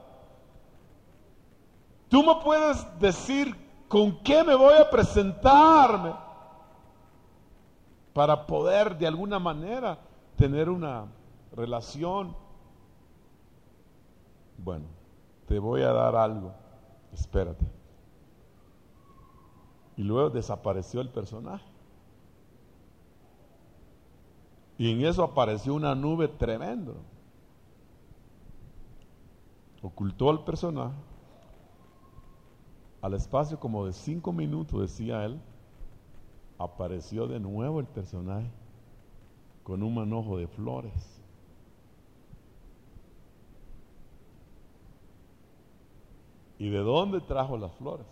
A: Tú me puedes decir con qué me voy a presentarme para poder de alguna manera tener una relación. Bueno, te voy a dar algo. Espérate. Y luego desapareció el personaje. Y en eso apareció una nube tremenda. Ocultó al personaje. Al espacio como de cinco minutos, decía él, apareció de nuevo el personaje con un manojo de flores. ¿Y de dónde trajo las flores?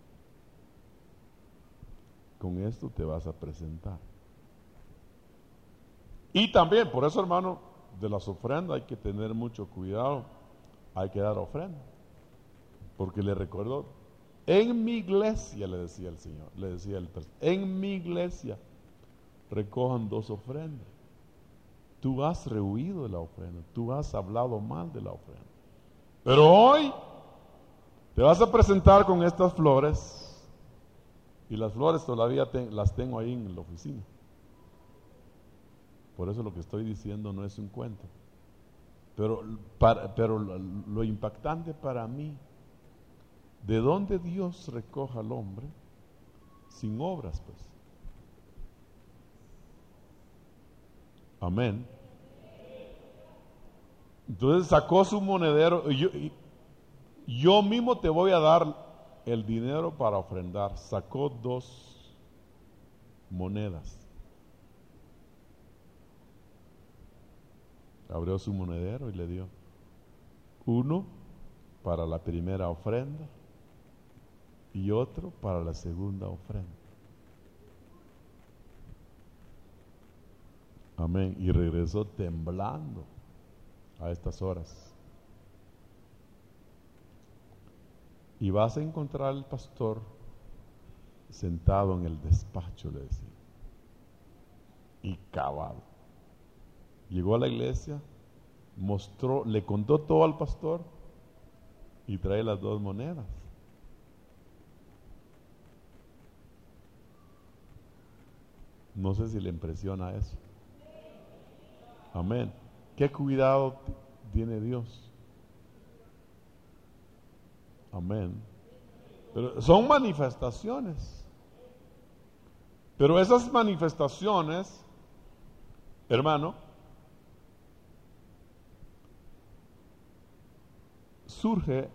A: Con esto te vas a presentar. Y también, por eso, hermano, de las ofrendas hay que tener mucho cuidado. Hay que dar ofrenda. Porque le recordó, en mi iglesia, le decía el Señor, le decía el pastor, en mi iglesia recojan dos ofrendas. Tú has rehuido de la ofrenda, tú has hablado mal de la ofrenda. Pero hoy te vas a presentar con estas flores, y las flores todavía te, las tengo ahí en la oficina. Por eso lo que estoy diciendo no es un cuento. Pero, para, pero lo, lo impactante para mí, ¿de dónde Dios recoja al hombre? Sin obras, pues. Amén. Entonces sacó su monedero. Y yo, y yo mismo te voy a dar el dinero para ofrendar. Sacó dos monedas. Abrió su monedero y le dio uno para la primera ofrenda y otro para la segunda ofrenda. Amén. Y regresó temblando a estas horas. Y vas a encontrar al pastor sentado en el despacho, le decía, y cabal. Llegó a la iglesia, mostró, le contó todo al pastor y trae las dos monedas. No sé si le impresiona eso. Amén. ¿Qué cuidado tiene Dios? Amén. Pero son manifestaciones. Pero esas manifestaciones, hermano, surge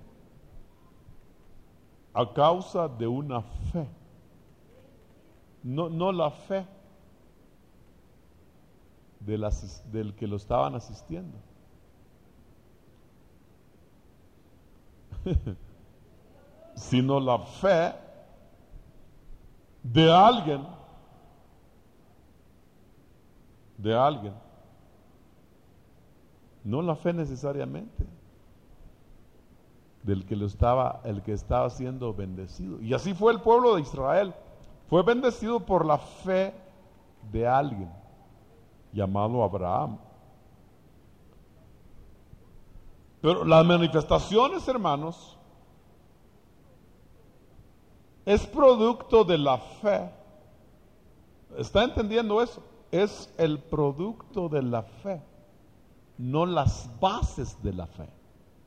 A: a causa de una fe. No, no la fe del, asis, del que lo estaban asistiendo. Sino la fe de alguien, de alguien no la fe necesariamente del que lo estaba, el que estaba siendo bendecido. Y así fue el pueblo de Israel. Fue bendecido por la fe de alguien llamado Abraham. Pero las manifestaciones, hermanos, es producto de la fe. ¿Está entendiendo eso? Es el producto de la fe, no las bases de la fe.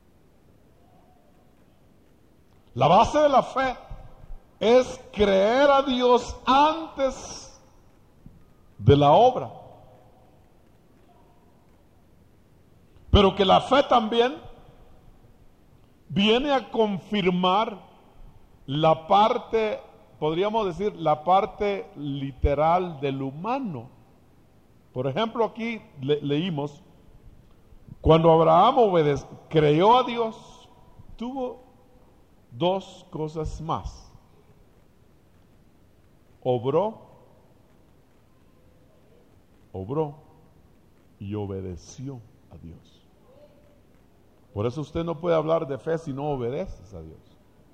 A: La base de la fe es creer a Dios antes de la obra. Pero que la fe también viene a confirmar la parte, podríamos decir, la parte literal del humano. Por ejemplo, aquí le, leímos, cuando Abraham obedece, creyó a Dios, tuvo dos cosas más. Obró, obró y obedeció a Dios. Por eso usted no puede hablar de fe si no obedeces a Dios.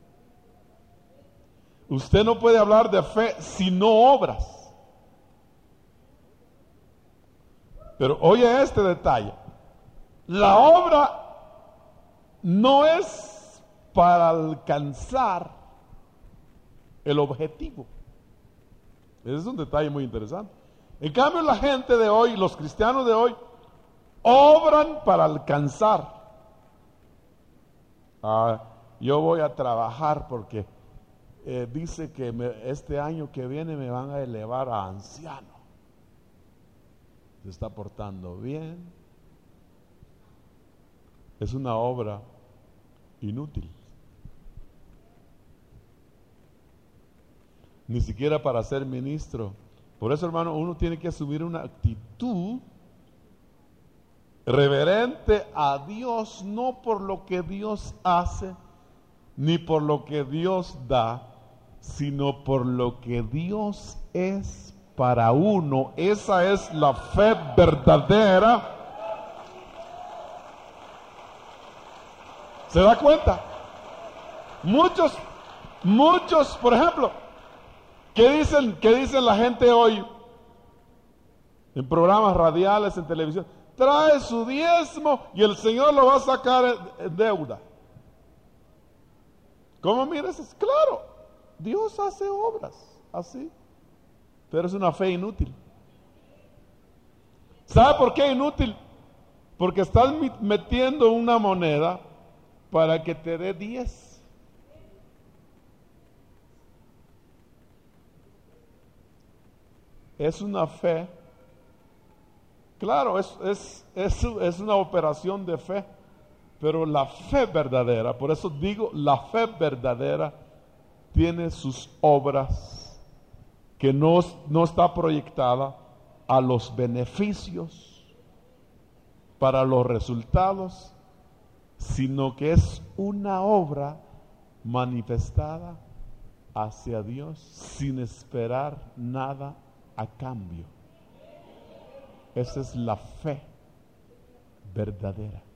A: Usted no puede hablar de fe si no obras. Pero oye este detalle. La obra no es para alcanzar el objetivo. Ese es un detalle muy interesante. En cambio, la gente de hoy, los cristianos de hoy, obran para alcanzar. Ah, yo voy a trabajar porque eh, dice que me, este año que viene me van a elevar a anciano. Se está portando bien. Es una obra inútil. Ni siquiera para ser ministro. Por eso, hermano, uno tiene que asumir una actitud reverente a Dios, no por lo que Dios hace, ni por lo que Dios da, sino por lo que Dios es para uno. Esa es la fe verdadera. ¿Se da cuenta? Muchos, muchos, por ejemplo, ¿qué dicen, qué dicen la gente hoy en programas radiales, en televisión? Trae su diezmo y el Señor lo va a sacar en deuda. ¿Cómo miras? Claro, Dios hace obras así, pero es una fe inútil. ¿Sabe por qué inútil? Porque estás metiendo una moneda para que te dé diez. Es una fe. Claro, es, es, es, es una operación de fe, pero la fe verdadera, por eso digo, la fe verdadera tiene sus obras que no, no está proyectada a los beneficios, para los resultados, sino que es una obra manifestada hacia Dios sin esperar nada a cambio. Esa es la fe verdadera.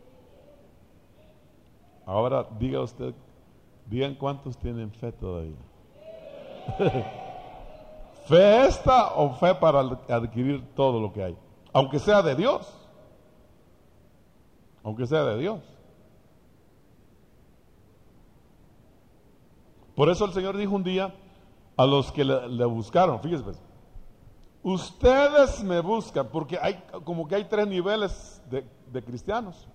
A: Ahora diga usted, digan cuántos tienen fe todavía. ¿Fe esta o fe para adquirir todo lo que hay? Aunque sea de Dios. Aunque sea de Dios. Por eso el Señor dijo un día a los que le, le buscaron, fíjese pues, ustedes me buscan, porque hay como que hay tres niveles de, de cristianos.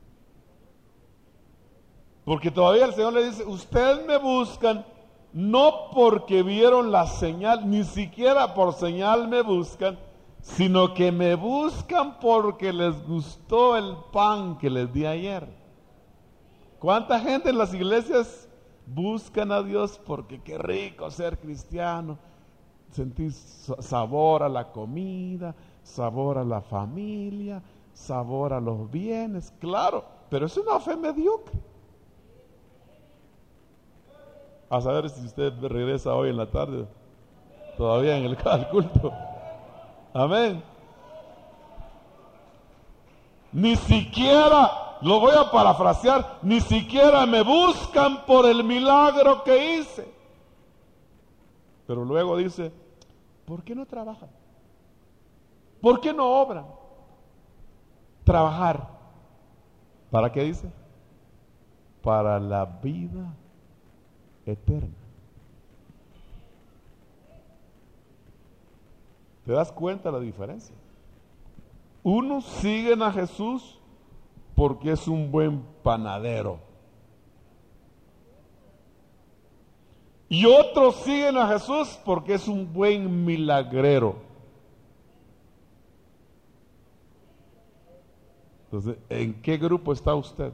A: Porque todavía el Señor le dice, ustedes me buscan no porque vieron la señal, ni siquiera por señal me buscan, sino que me buscan porque les gustó el pan que les di ayer. ¿Cuánta gente en las iglesias buscan a Dios porque qué rico ser cristiano? Sentir sabor a la comida, sabor a la familia, sabor a los bienes, claro, pero es una fe mediocre. A saber si usted regresa hoy en la tarde, todavía en el culto. Amén. Ni siquiera, lo voy a parafrasear, ni siquiera me buscan por el milagro que hice. Pero luego dice, ¿por qué no trabajan? ¿Por qué no obran? Trabajar. ¿Para qué dice? Para la vida eterna. ¿Te das cuenta de la diferencia? Unos siguen a Jesús porque es un buen panadero. Y otros siguen a Jesús porque es un buen milagrero. Entonces, ¿en qué grupo está usted?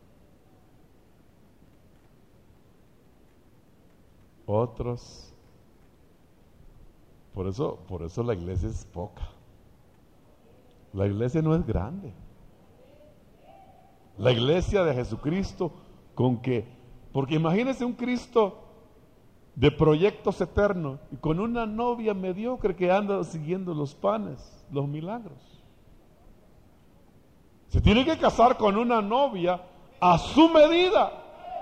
A: Otros. Por eso, por eso la iglesia es poca. La iglesia no es grande. La iglesia de Jesucristo, con que, porque imagínese un Cristo de proyectos eternos y con una novia mediocre que anda siguiendo los panes, los milagros. Se tiene que casar con una novia a su medida.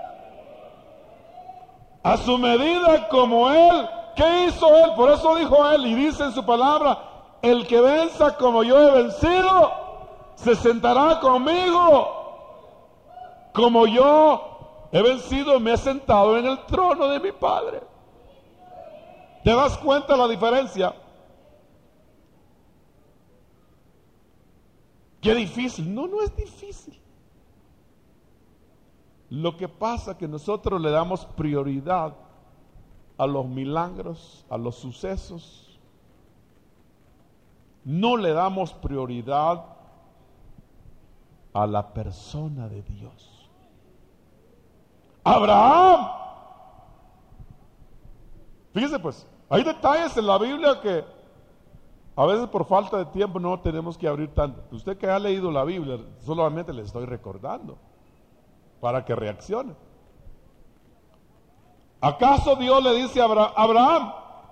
A: A su medida como Él. ¿Qué hizo Él? Por eso dijo Él y dice en su palabra, el que venza como yo he vencido, se sentará conmigo. Como yo he vencido, me he sentado en el trono de mi Padre. ¿Te das cuenta la diferencia? Qué difícil. No, no es difícil. Lo que pasa es que nosotros le damos prioridad a los milagros, a los sucesos. No le damos prioridad a la persona de Dios. Abraham. Fíjese pues, hay detalles en la Biblia que a veces por falta de tiempo no tenemos que abrir tanto. Usted que ha leído la Biblia, solamente le estoy recordando para que reaccione. ¿Acaso Dios le dice a Abraham,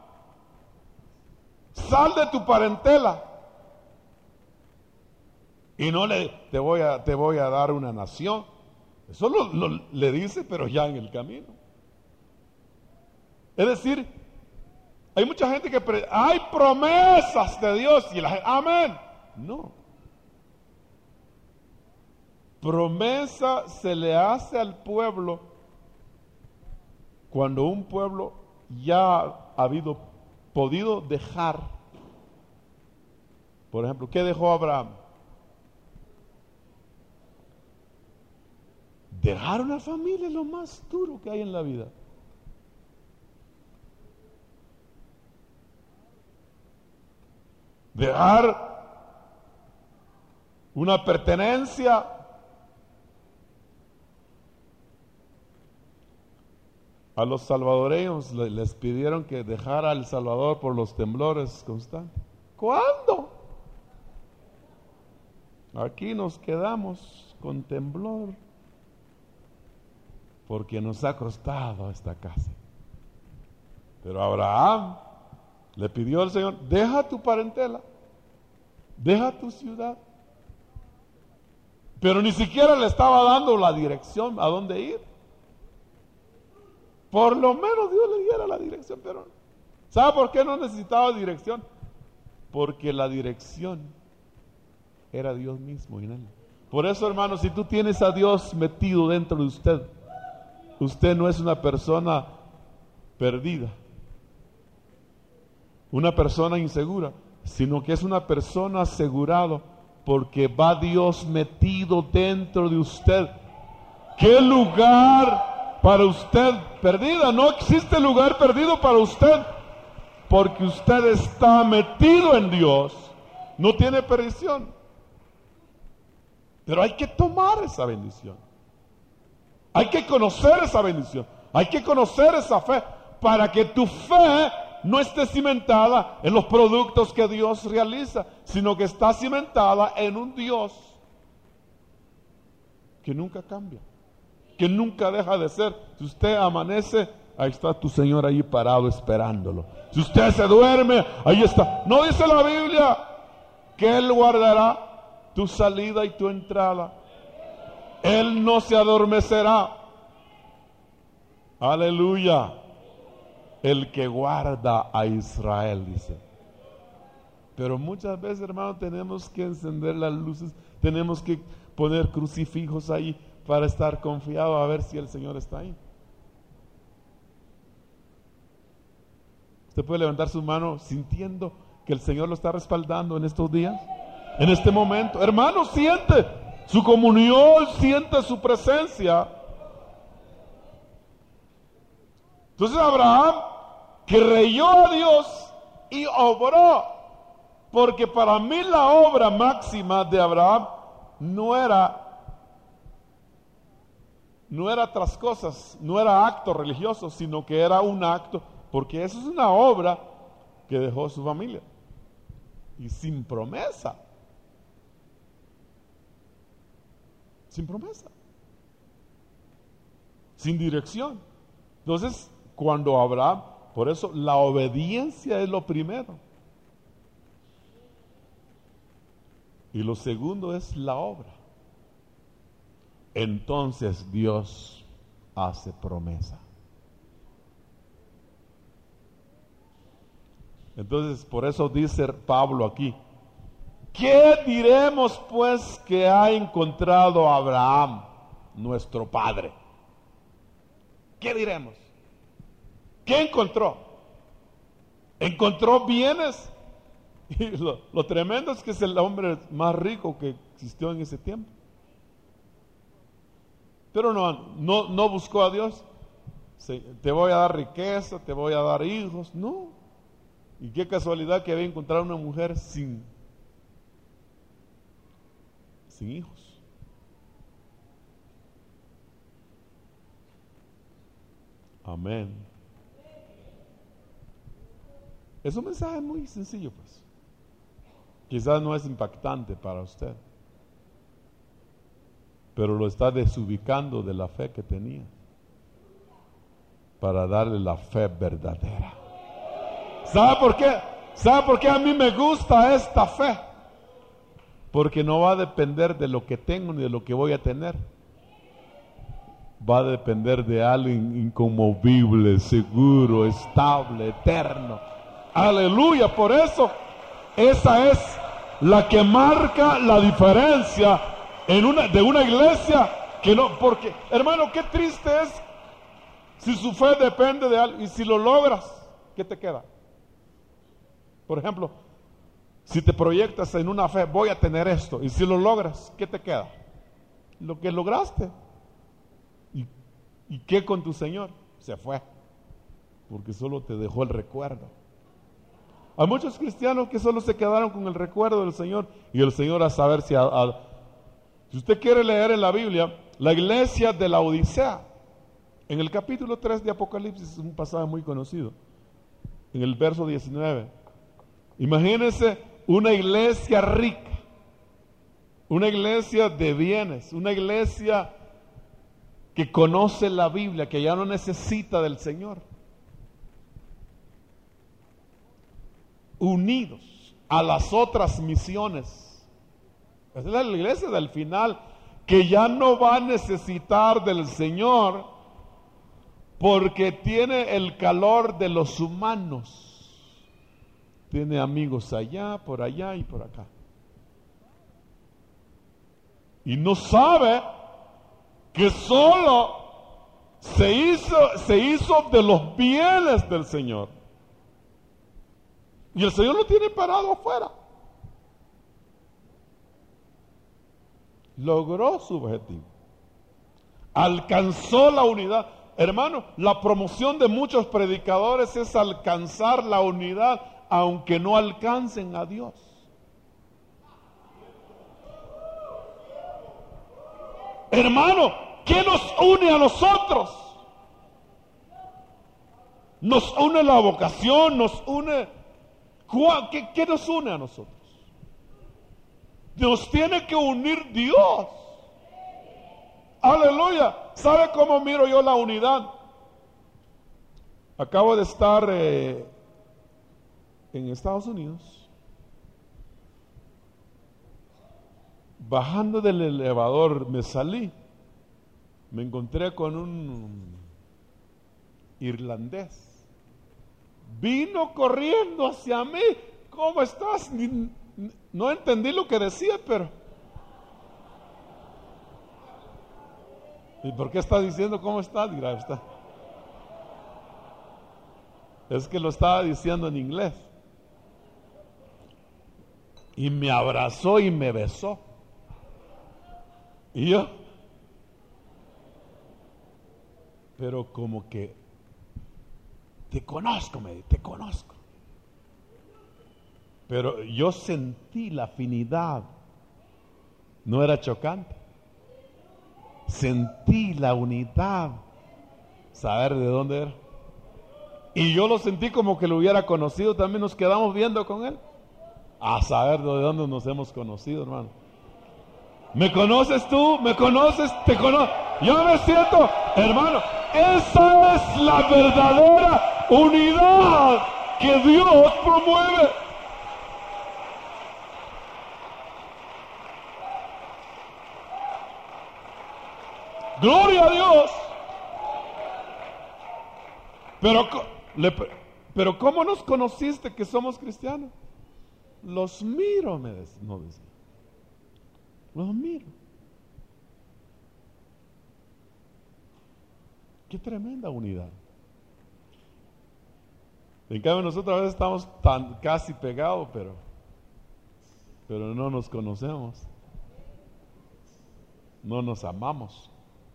A: sal de tu parentela y no le te voy a te voy a dar una nación? Eso lo, lo, le dice, pero ya en el camino. Es decir, hay mucha gente que pre- hay promesas de Dios y la gente, amén. No. Promesa se le hace al pueblo cuando un pueblo ya ha habido, podido dejar. Por ejemplo, ¿qué dejó Abraham? Dejar una familia es lo más duro que hay en la vida. Dejar una pertenencia. A los salvadoreños les pidieron que dejara El Salvador por los temblores constantes. ¿Cuándo? Aquí nos quedamos con temblor porque nos ha costado esta casa. Pero Abraham le pidió al Señor, deja tu parentela, deja tu ciudad. Pero ni siquiera le estaba dando la dirección a dónde ir. Por lo menos Dios le diera la dirección, pero ¿sabe por qué no necesitaba dirección? Porque la dirección era Dios mismo en él. Por eso, hermano, si tú tienes a Dios metido dentro de usted, usted no es una persona perdida, una persona insegura, sino que es una persona asegurada porque va Dios metido dentro de usted. ¿Qué lugar para usted perdida? No existe lugar perdido para usted, porque usted está metido en Dios. No tiene perdición. Pero hay que tomar esa bendición. Hay que conocer esa bendición. Hay que conocer esa fe para que tu fe no esté cimentada en los productos que Dios realiza, sino que está cimentada en un Dios que nunca cambia, que nunca deja de ser. Si usted amanece, ahí está tu Señor ahí parado esperándolo. Si usted se duerme, ahí está. ¿No dice la Biblia que Él guardará tu salida y tu entrada. Él no se adormecerá. Aleluya. El que guarda a Israel, dice. Pero muchas veces, hermano, tenemos que encender las luces, tenemos que poner crucifijos ahí para estar confiado a ver si el Señor está ahí. Usted puede levantar su mano sintiendo que el Señor lo está respaldando en estos días, en este momento. Hermano, siente su comunión, siente su presencia. Entonces Abraham creyó a Dios y obró, porque para mí la obra máxima de Abraham no era no era otras cosas, no era acto religioso, sino que era un acto, porque eso es una obra que dejó su familia y sin promesa, sin promesa, sin dirección. Entonces, cuando Abraham, por eso la obediencia es lo primero. Y lo segundo es la obra. Entonces Dios hace promesa. Entonces, por eso dice Pablo aquí, ¿qué diremos pues que ha encontrado Abraham, nuestro padre? ¿Qué diremos? ¿Qué encontró? ¿Encontró bienes? Y lo, lo tremendo es que es el hombre más rico que existió en ese tiempo. Pero no, no, no buscó a Dios. Sí, te voy a dar riqueza, te voy a dar hijos. No. Y qué casualidad que había encontrado una mujer sin, sin hijos. Amén. Es un mensaje muy sencillo, pues. Quizás no es impactante para usted, pero lo está desubicando de la fe que tenía para darle la fe verdadera. ¿Sabe por qué? ¿Sabe por qué a mí me gusta esta fe? Porque no va a depender de lo que tengo ni de lo que voy a tener. Va a depender de alguien inconmovible, seguro, estable, eterno. Aleluya, por eso esa es la que marca la diferencia en una, de una iglesia que no, porque hermano, qué triste es si su fe depende de algo y si lo logras, ¿qué te queda? Por ejemplo, si te proyectas en una fe, voy a tener esto, y si lo logras, ¿qué te queda? Lo que lograste. ¿Y, y qué con tu Señor? Se fue, porque solo te dejó el recuerdo. Hay muchos cristianos que solo se quedaron con el recuerdo del Señor, y el Señor a saber si... A, a, si usted quiere leer en la Biblia, la iglesia de la Odisea, en el capítulo tres de Apocalipsis, es un pasaje muy conocido, en el verso diecinueve. Imagínense una iglesia rica, una iglesia de bienes, una iglesia que conoce la Biblia, que ya no necesita del Señor, unidos a las otras misiones. Esa es la iglesia del final, que ya no va a necesitar del Señor porque tiene el calor de los humanos. Tiene amigos allá, por allá y por acá. Y no sabe que solo se hizo, se hizo de los bienes del Señor. Y el Señor lo tiene parado afuera. Logró su objetivo. Alcanzó la unidad. Hermano, la promoción de muchos predicadores es alcanzar la unidad, aunque no alcancen a Dios. Hermano, ¿qué nos une a nosotros? Nos une la vocación, nos une... ¿Qué, qué nos une a nosotros? Nos tiene que unir Dios. Aleluya. ¿Sabe cómo miro yo la unidad? Acabo de estar eh, en Estados Unidos bajando del elevador me salí, me encontré con un irlandés, vino corriendo hacia mí. ¿Cómo estás? Ni, no entendí lo que decía, pero ¿y por qué está diciendo cómo estás? Dirá usted. Es que lo estaba diciendo en inglés. Y me abrazó y me besó. Y yo, pero como que, te conozco, me te conozco. Pero yo sentí la afinidad. No era chocante. Sentí la unidad. Saber de dónde era. Y yo lo sentí como que lo hubiera conocido. También nos quedamos viendo con él. A saber de dónde nos hemos conocido, hermano. ¿Me conoces tú? ¿Me conoces? ¿Te conozco? Yo me siento, hermano, esa es la verdadera unidad que Dios promueve. Gloria a Dios. Pero, le, pero ¿cómo nos conociste que somos cristianos? Los miro, me decía, no decía. Los miro. Qué tremenda unidad. En cambio nosotros a veces estamos tan casi pegados, pero, pero no nos conocemos. No nos amamos.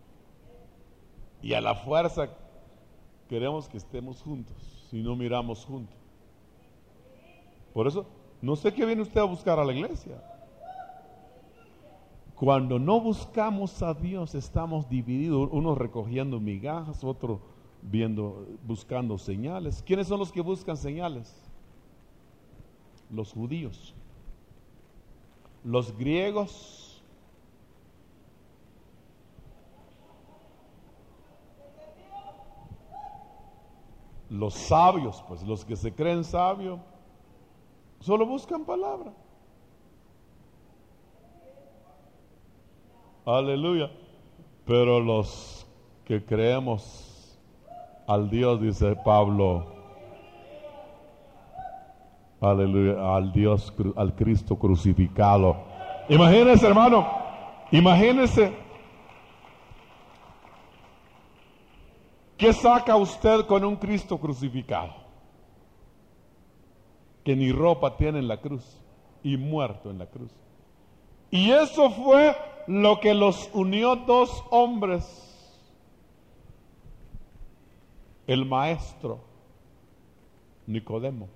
A: Y a la fuerza queremos que estemos juntos, si no miramos juntos. Por eso, no sé qué viene usted a buscar a la iglesia. Cuando no buscamos a Dios, estamos divididos, unos recogiendo migajas, otros viendo, buscando señales. ¿Quiénes son los que buscan señales? Los judíos. Los griegos. Los sabios, pues los que se creen sabios, solo buscan palabra. Aleluya. Pero los que creemos al Dios, dice Pablo, aleluya, al Dios, al Cristo crucificado. Imagínese, hermano, imagínese. ¿Qué saca usted con un Cristo crucificado? Que ni ropa tiene en la cruz y muerto en la cruz. Y eso fue lo que los unió dos hombres. El maestro Nicodemo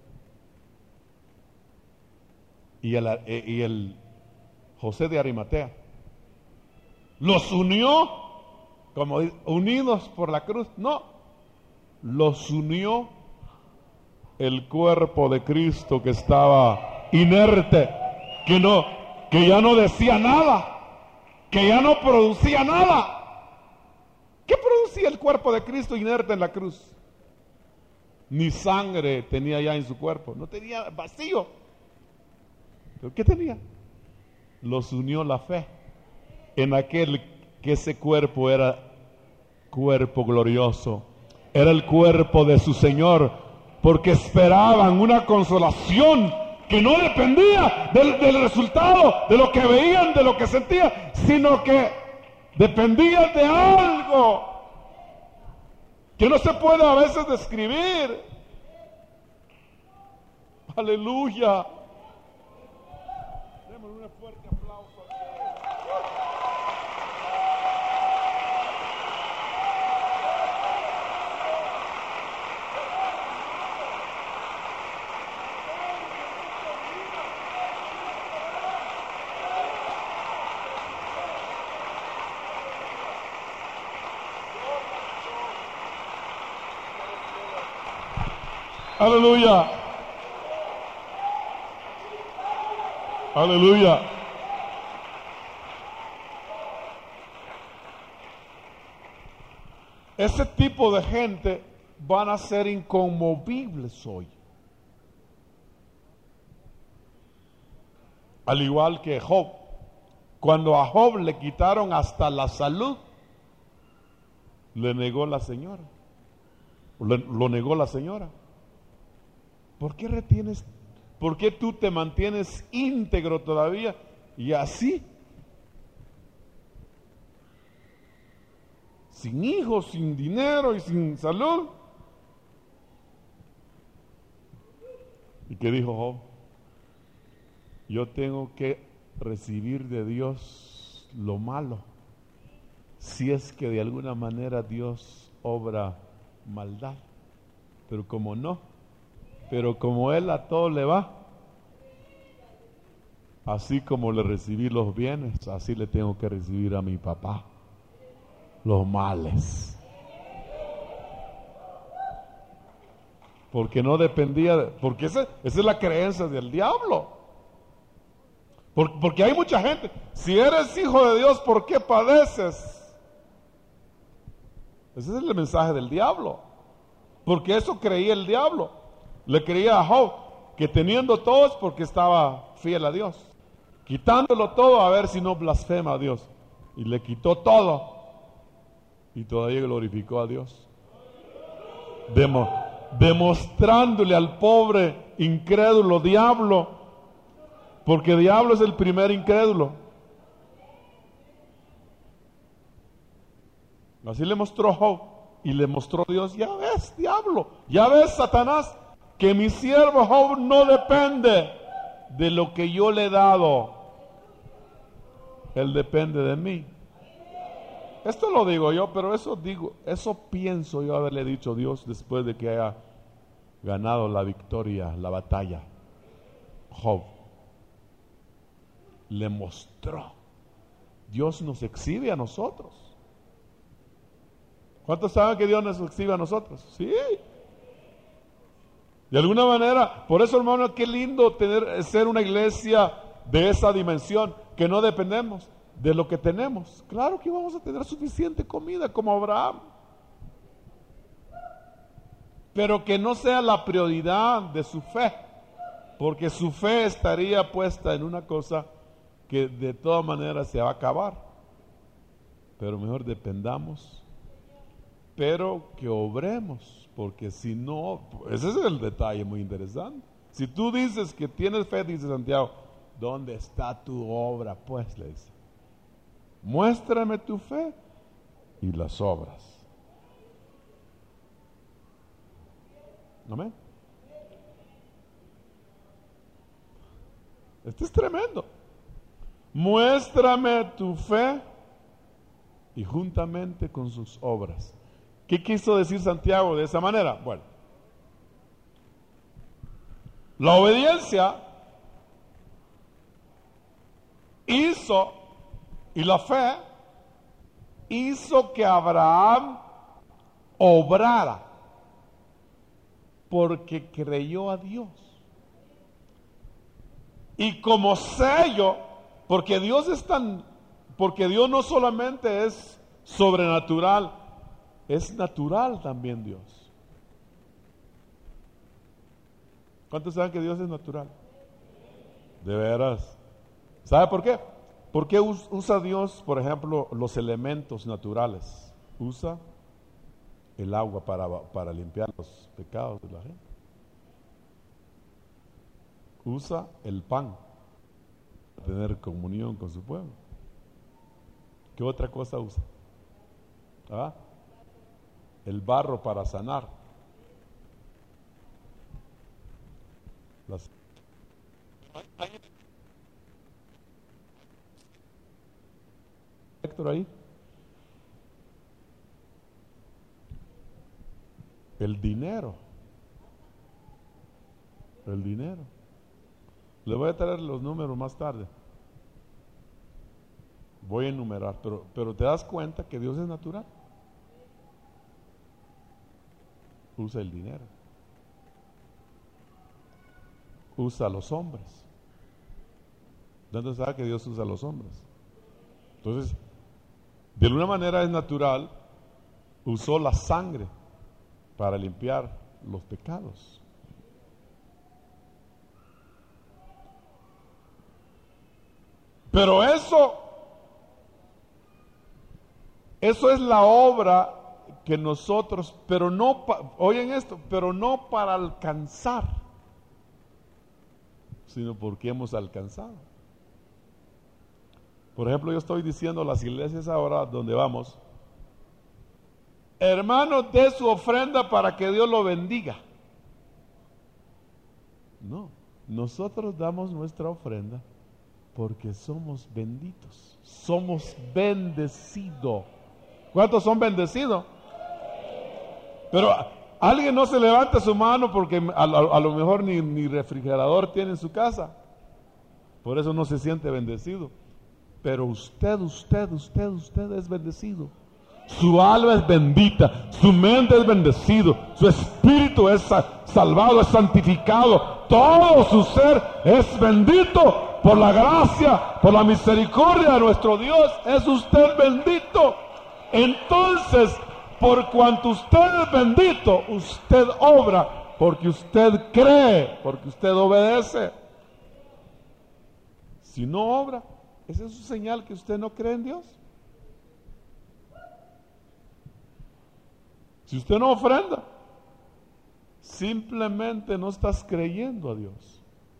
A: y el, y el José de Arimatea. Los unió como unidos por la cruz. No, los unió el cuerpo de Cristo que estaba inerte, que no, que ya no decía nada, que ya no producía nada. ¿Qué producía el cuerpo de Cristo inerte en la cruz? Ni sangre tenía ya en su cuerpo, no tenía, vacío. ¿Pero qué tenía? Los unió la fe en aquel que ese cuerpo era cuerpo glorioso, era el cuerpo de su Señor, porque esperaban una consolación que no dependía del, del resultado, de lo que veían, de lo que sentían, sino que dependía de algo que no se puede a veces describir. Aleluya. Démosle un fuerte aplauso a Dios. Aleluya. Aleluya. Ese tipo de gente van a ser inconmovibles hoy. Al igual que Job, Cuando a Job le quitaron hasta la salud, le negó la señora. Le, lo negó la señora. ¿Por qué retienes? ¿Por qué tú te mantienes íntegro todavía? Y así, sin hijos, sin dinero y sin salud. ¿Y qué dijo Job? Yo tengo que recibir de Dios lo malo, si es que de alguna manera Dios obra maldad. Pero como no, pero como Él a todo le va, así como le recibí los bienes, así le tengo que recibir a mi papá los males. Porque no dependía, de, porque esa, esa es la creencia del diablo. Por, porque hay mucha gente, si eres hijo de Dios, ¿por qué padeces? Ese es el mensaje del diablo. Porque eso creía el diablo. Le creía a Job que teniendo todo es porque estaba fiel a Dios. Quitándolo todo a ver si no blasfema a Dios. Y le quitó todo. Y todavía glorificó a Dios. Demo, demostrándole al pobre incrédulo diablo, porque diablo es el primer incrédulo. Así le mostró Job y le mostró Dios, ya ves, diablo, ya ves, Satanás, que mi siervo Job no depende de lo que yo le he dado. Él depende de mí. Esto lo digo yo, pero eso digo, eso pienso yo haberle dicho a Dios después de que haya ganado la victoria, la batalla. Job le mostró. Dios nos exhibe a nosotros. ¿Cuántos saben que Dios nos exhibe a nosotros? Sí. De alguna manera, por eso, hermano, qué lindo tener, ser una iglesia de esa dimensión, que no dependemos de lo que tenemos. Claro que vamos a tener suficiente comida como Abraham, pero que no sea la prioridad de su fe, porque su fe estaría puesta en una cosa que de todas maneras se va a acabar. Pero mejor dependamos, pero que obremos, porque si no, ese es el detalle muy interesante. Si tú dices que tienes fe, dice Santiago, ¿dónde está tu obra? Pues le dice, muéstrame tu fe y las obras. Amén. Esto es tremendo. Muéstrame tu fe y juntamente con sus obras. ¿Qué quiso decir Santiago de esa manera? Bueno, la obediencia hizo, y la fe hizo que Abraham obrara, porque creyó a Dios. Y como sello, porque Dios es tan, porque Dios no solamente es sobrenatural, es natural también Dios. ¿Cuántos saben que Dios es natural? De veras. ¿Sabe por qué? ¿Por qué usa Dios, por ejemplo, los elementos naturales? Usa el agua para, para limpiar los pecados de la gente. Usa el pan para tener comunión con su pueblo. ¿Qué otra cosa usa? ¿Ah? El barro para sanar. Las... Héctor ahí. El dinero. El dinero. Le voy a traer los números más tarde. Voy a enumerar, pero, pero te das cuenta que Dios es natural. Usa el dinero. Usa a los hombres. ¿Dónde sabe que Dios usa a los hombres? Entonces, de alguna manera es natural, usó la sangre para limpiar los pecados. Pero eso Eso es la obra que nosotros, pero no, pa, oyen esto, pero no para alcanzar, sino porque hemos alcanzado. Por ejemplo, yo estoy diciendo a las iglesias ahora donde vamos, hermanos, dé su ofrenda para que Dios lo bendiga. No, nosotros damos nuestra ofrenda porque somos benditos, somos bendecidos. ¿Cuántos son bendecidos? Pero alguien no se levanta su mano porque a, a, a lo mejor ni, ni refrigerador tiene en su casa, por eso no se siente bendecido. Pero usted, usted, usted, usted es bendecido. Su alma es bendita, su mente es bendecido, su espíritu es salvado, es santificado, todo su ser es bendito por la gracia, por la misericordia de nuestro Dios. Es usted bendito. Entonces, por cuanto usted es bendito, usted obra porque usted cree, porque usted obedece. Si no obra, esa es su señal que usted no cree en Dios. Si usted no ofrenda, simplemente no estás creyendo a Dios.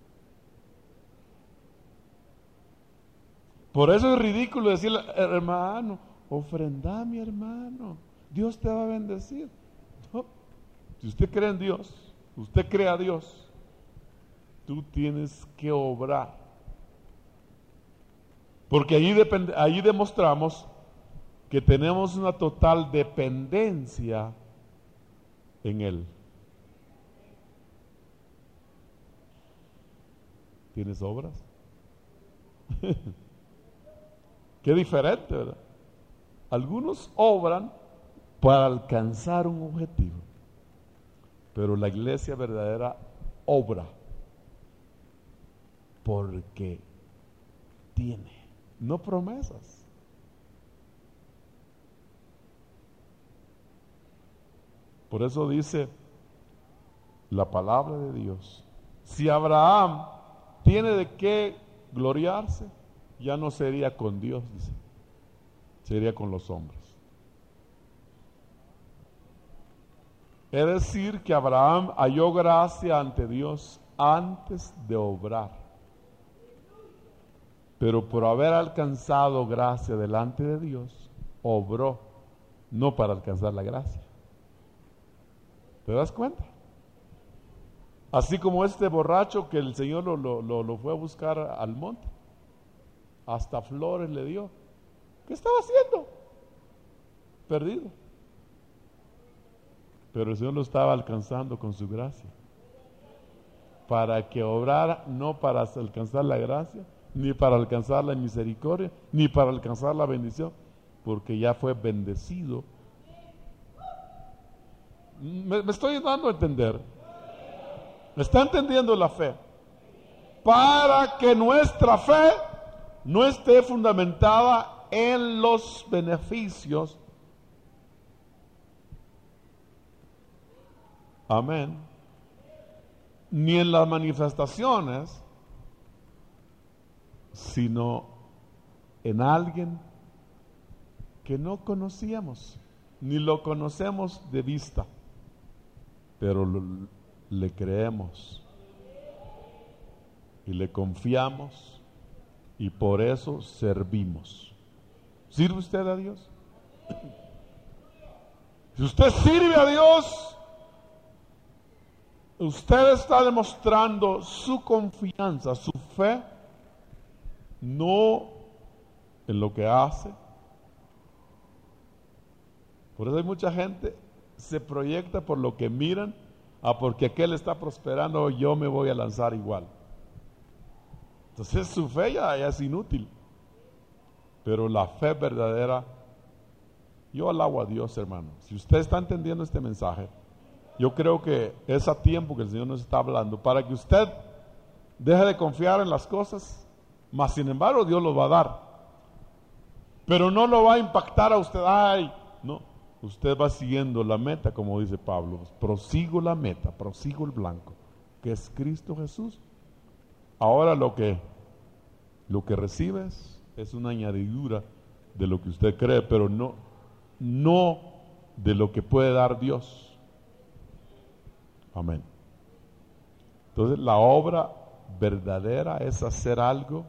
A: Por eso es ridículo decirle, hermano, ofrenda a mi hermano, Dios te va a bendecir. No. Si usted cree en Dios, usted cree a Dios, tú tienes que obrar. Porque allí, depend- allí demostramos que tenemos una total dependencia en Él. ¿Tienes obras? Qué diferente, ¿verdad? Algunos obran para alcanzar un objetivo, pero la iglesia verdadera obra porque tiene, no promesas. Por eso dice la palabra de Dios, si Abraham tiene de qué gloriarse, ya no sería con Dios, dice, sería con los hombres. Es decir, que Abraham halló gracia ante Dios antes de obrar, pero por haber alcanzado gracia delante de Dios, obró, no para alcanzar la gracia. ¿Te das cuenta? Así como este borracho que el Señor lo, lo, lo, lo fue a buscar al monte, hasta flores le dio. ¿Qué estaba haciendo? Perdido. Pero el Señor lo estaba alcanzando con su gracia, para que obrara, no para alcanzar la gracia, ni para alcanzar la misericordia, ni para alcanzar la bendición, porque ya fue bendecido. Me, me estoy dando a entender. ¿Me está entendiendo la fe? Para que nuestra fe no esté fundamentada en los beneficios. Amén. Ni en las manifestaciones, sino en alguien que no conocíamos, ni lo conocemos de vista, pero lo, le creemos y le confiamos y por eso servimos. ¿Sirve usted a Dios? Si usted sirve a Dios, usted está demostrando su confianza, su fe, no en lo que hace. Por eso hay mucha gente se proyecta por lo que miran, a porque aquel está prosperando, yo me voy a lanzar igual. Entonces su fe ya, ya es inútil. Pero la fe verdadera, yo alabo a Dios, hermano. Si usted está entendiendo este mensaje, yo creo que es a tiempo que el Señor nos está hablando para que usted deje de confiar en las cosas, mas sin embargo Dios lo va a dar, pero no lo va a impactar a usted. Ay, no, usted va siguiendo la meta, como dice Pablo, prosigo la meta, prosigo el blanco, que es Cristo Jesús. Ahora lo que lo que recibes es una añadidura de lo que usted cree, pero no no de lo que puede dar Dios. Amén. Entonces la obra verdadera es hacer algo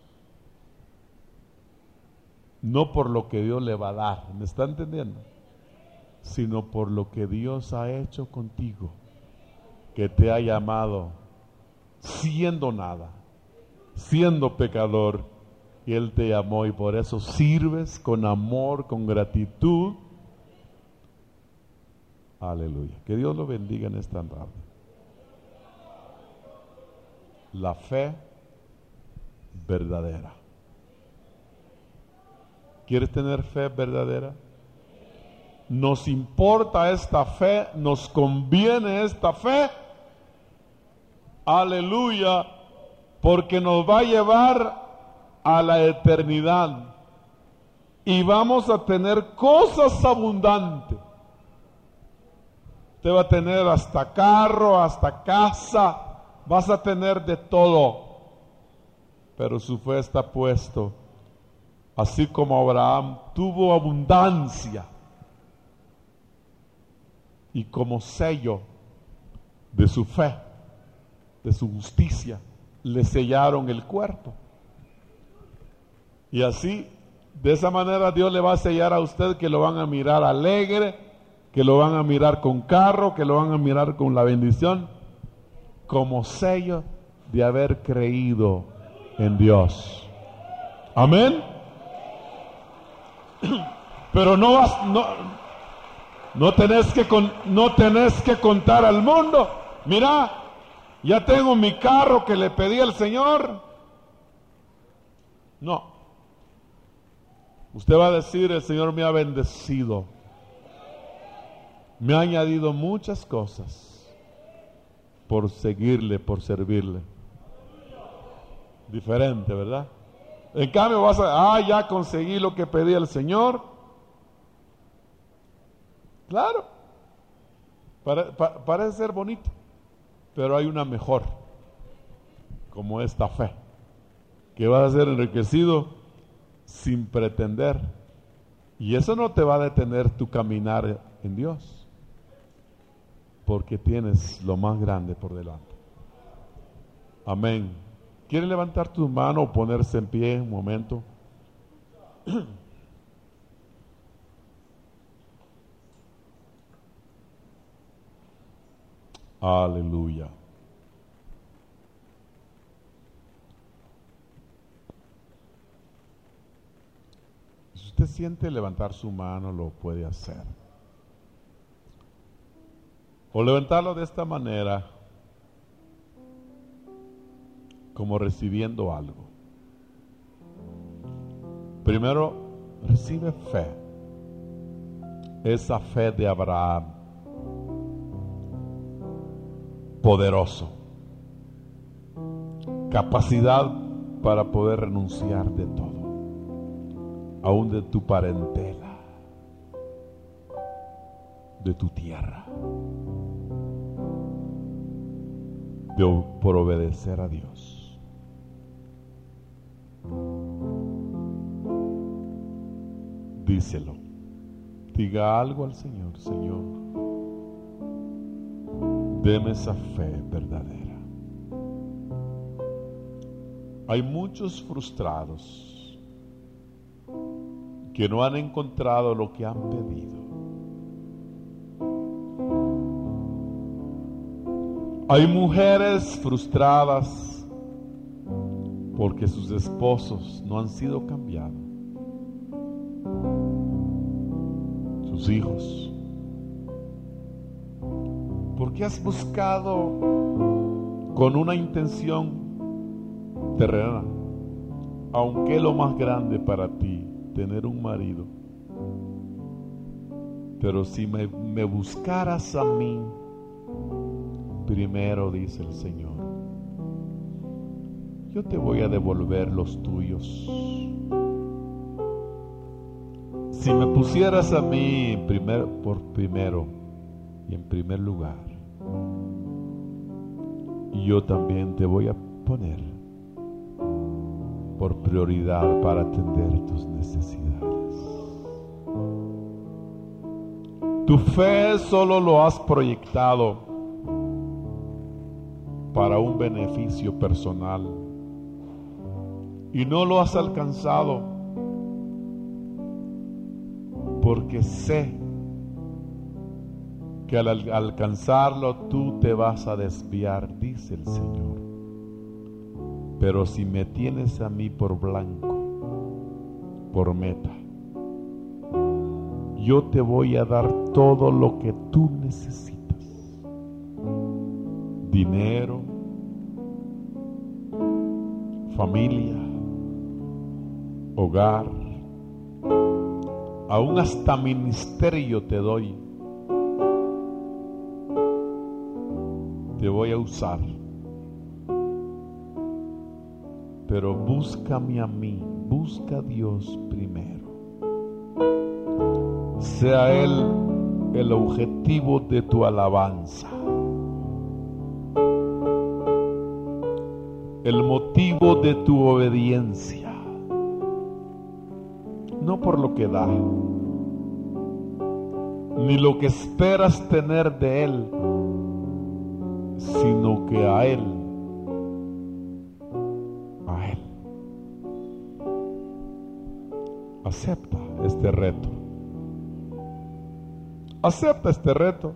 A: no por lo que Dios le va a dar, ¿me está entendiendo? Sino por lo que Dios ha hecho contigo, que te ha llamado siendo nada, siendo pecador, y Él te llamó y por eso sirves con amor, con gratitud. Aleluya. Que Dios lo bendiga en esta tarde. La fe verdadera. ¿Quieres tener fe verdadera? Nos importa esta fe, nos conviene esta fe. Aleluya, porque nos va a llevar a la eternidad y vamos a tener cosas abundantes. Usted va a tener hasta carro, hasta casa, vas a tener de todo, pero su fe está puesto, así como Abraham tuvo abundancia, y como sello de su fe, de su justicia, le sellaron el cuerpo. Y así, de esa manera Dios le va a sellar a usted, que lo van a mirar alegre, que lo van a mirar con carro, que lo van a mirar con la bendición, como sello de haber creído en Dios. Amén. Pero no vas, no, no tenés que con, no tenés que contar al mundo. Mira, ya tengo mi carro que le pedí al Señor. No. Usted va a decir: el Señor me ha bendecido, me ha añadido muchas cosas por seguirle, por servirle. Diferente, ¿verdad? En cambio vas a, ah, ya conseguí lo que pedí al Señor. Claro, pare, pa, parece ser bonito, pero hay una mejor, como esta fe, que vas a ser enriquecido sin pretender, y eso no te va a detener tu caminar en Dios, porque tienes lo más grande por delante. Amén. ¿Quiere levantar tu mano o ponerse en pie un momento? Aleluya. Si usted siente levantar su mano, lo puede hacer. O levantarlo de esta manera, como recibiendo algo. Primero, recibe fe. Esa fe de Abraham, poderoso, capacidad para poder renunciar de todo, aún de tu parentela, de tu tierra, de, por obedecer a Dios. Díselo, diga algo al Señor: Señor, deme esa fe verdadera. Hay muchos frustrados que no han encontrado lo que han pedido. Hay mujeres frustradas porque sus esposos no han sido cambiados. Sus hijos. Porque has buscado con una intención terrena, aunque es lo más grande para ti, tener un marido. Pero si me, me buscaras a mí primero, dice el Señor, yo te voy a devolver los tuyos. Si me pusieras a mí primer, por primero y en primer lugar, y yo también te voy a poner por prioridad para atender tus necesidades. Tu fe solo lo has proyectado para un beneficio personal y no lo has alcanzado porque sé que al al- alcanzarlo tú te vas a desviar, dice el Señor. Pero si me tienes a mí por blanco, por meta, yo te voy a dar todo lo que tú necesitas. Dinero, familia, hogar, aún hasta ministerio te doy. Te voy a usar. Pero búscame a mí, busca a Dios primero. Sea Él el objetivo de tu alabanza, el motivo de tu obediencia, no por lo que da, ni lo que esperas tener de Él, sino que a Él, a Él. Acepta este reto. Acepta este reto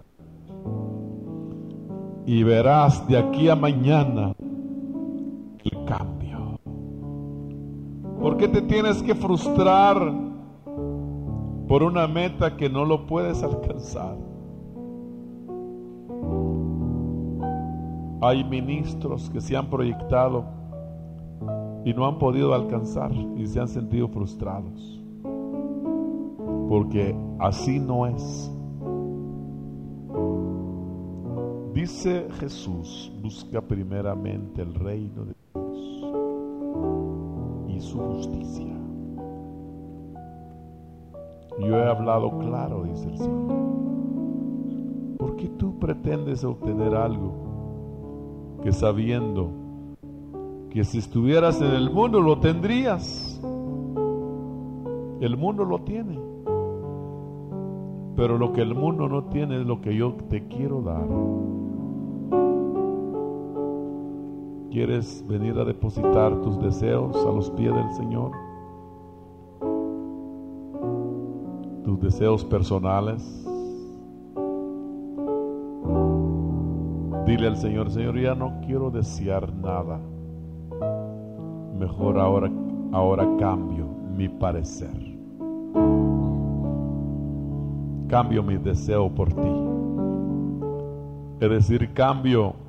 A: y verás de aquí a mañana el cambio. ¿Por qué te tienes que frustrar por una meta que no lo puedes alcanzar? Hay ministros que se han proyectado y no han podido alcanzar y se han sentido frustrados, porque así no es. Dice Jesús: busca primeramente el reino de Dios y su justicia. Yo he hablado claro, dice el Señor. ¿Por qué tú pretendes obtener algo que sabiendo que si estuvieras en el mundo lo tendrías? El mundo lo tiene, pero lo que el mundo no tiene es lo que yo te quiero dar. ¿Quieres venir a depositar tus deseos a los pies del Señor? Tus deseos personales. Dile al Señor: Señor, ya no quiero desear nada. Mejor ahora, ahora cambio mi parecer. Cambio mi deseo por ti. Es decir, cambio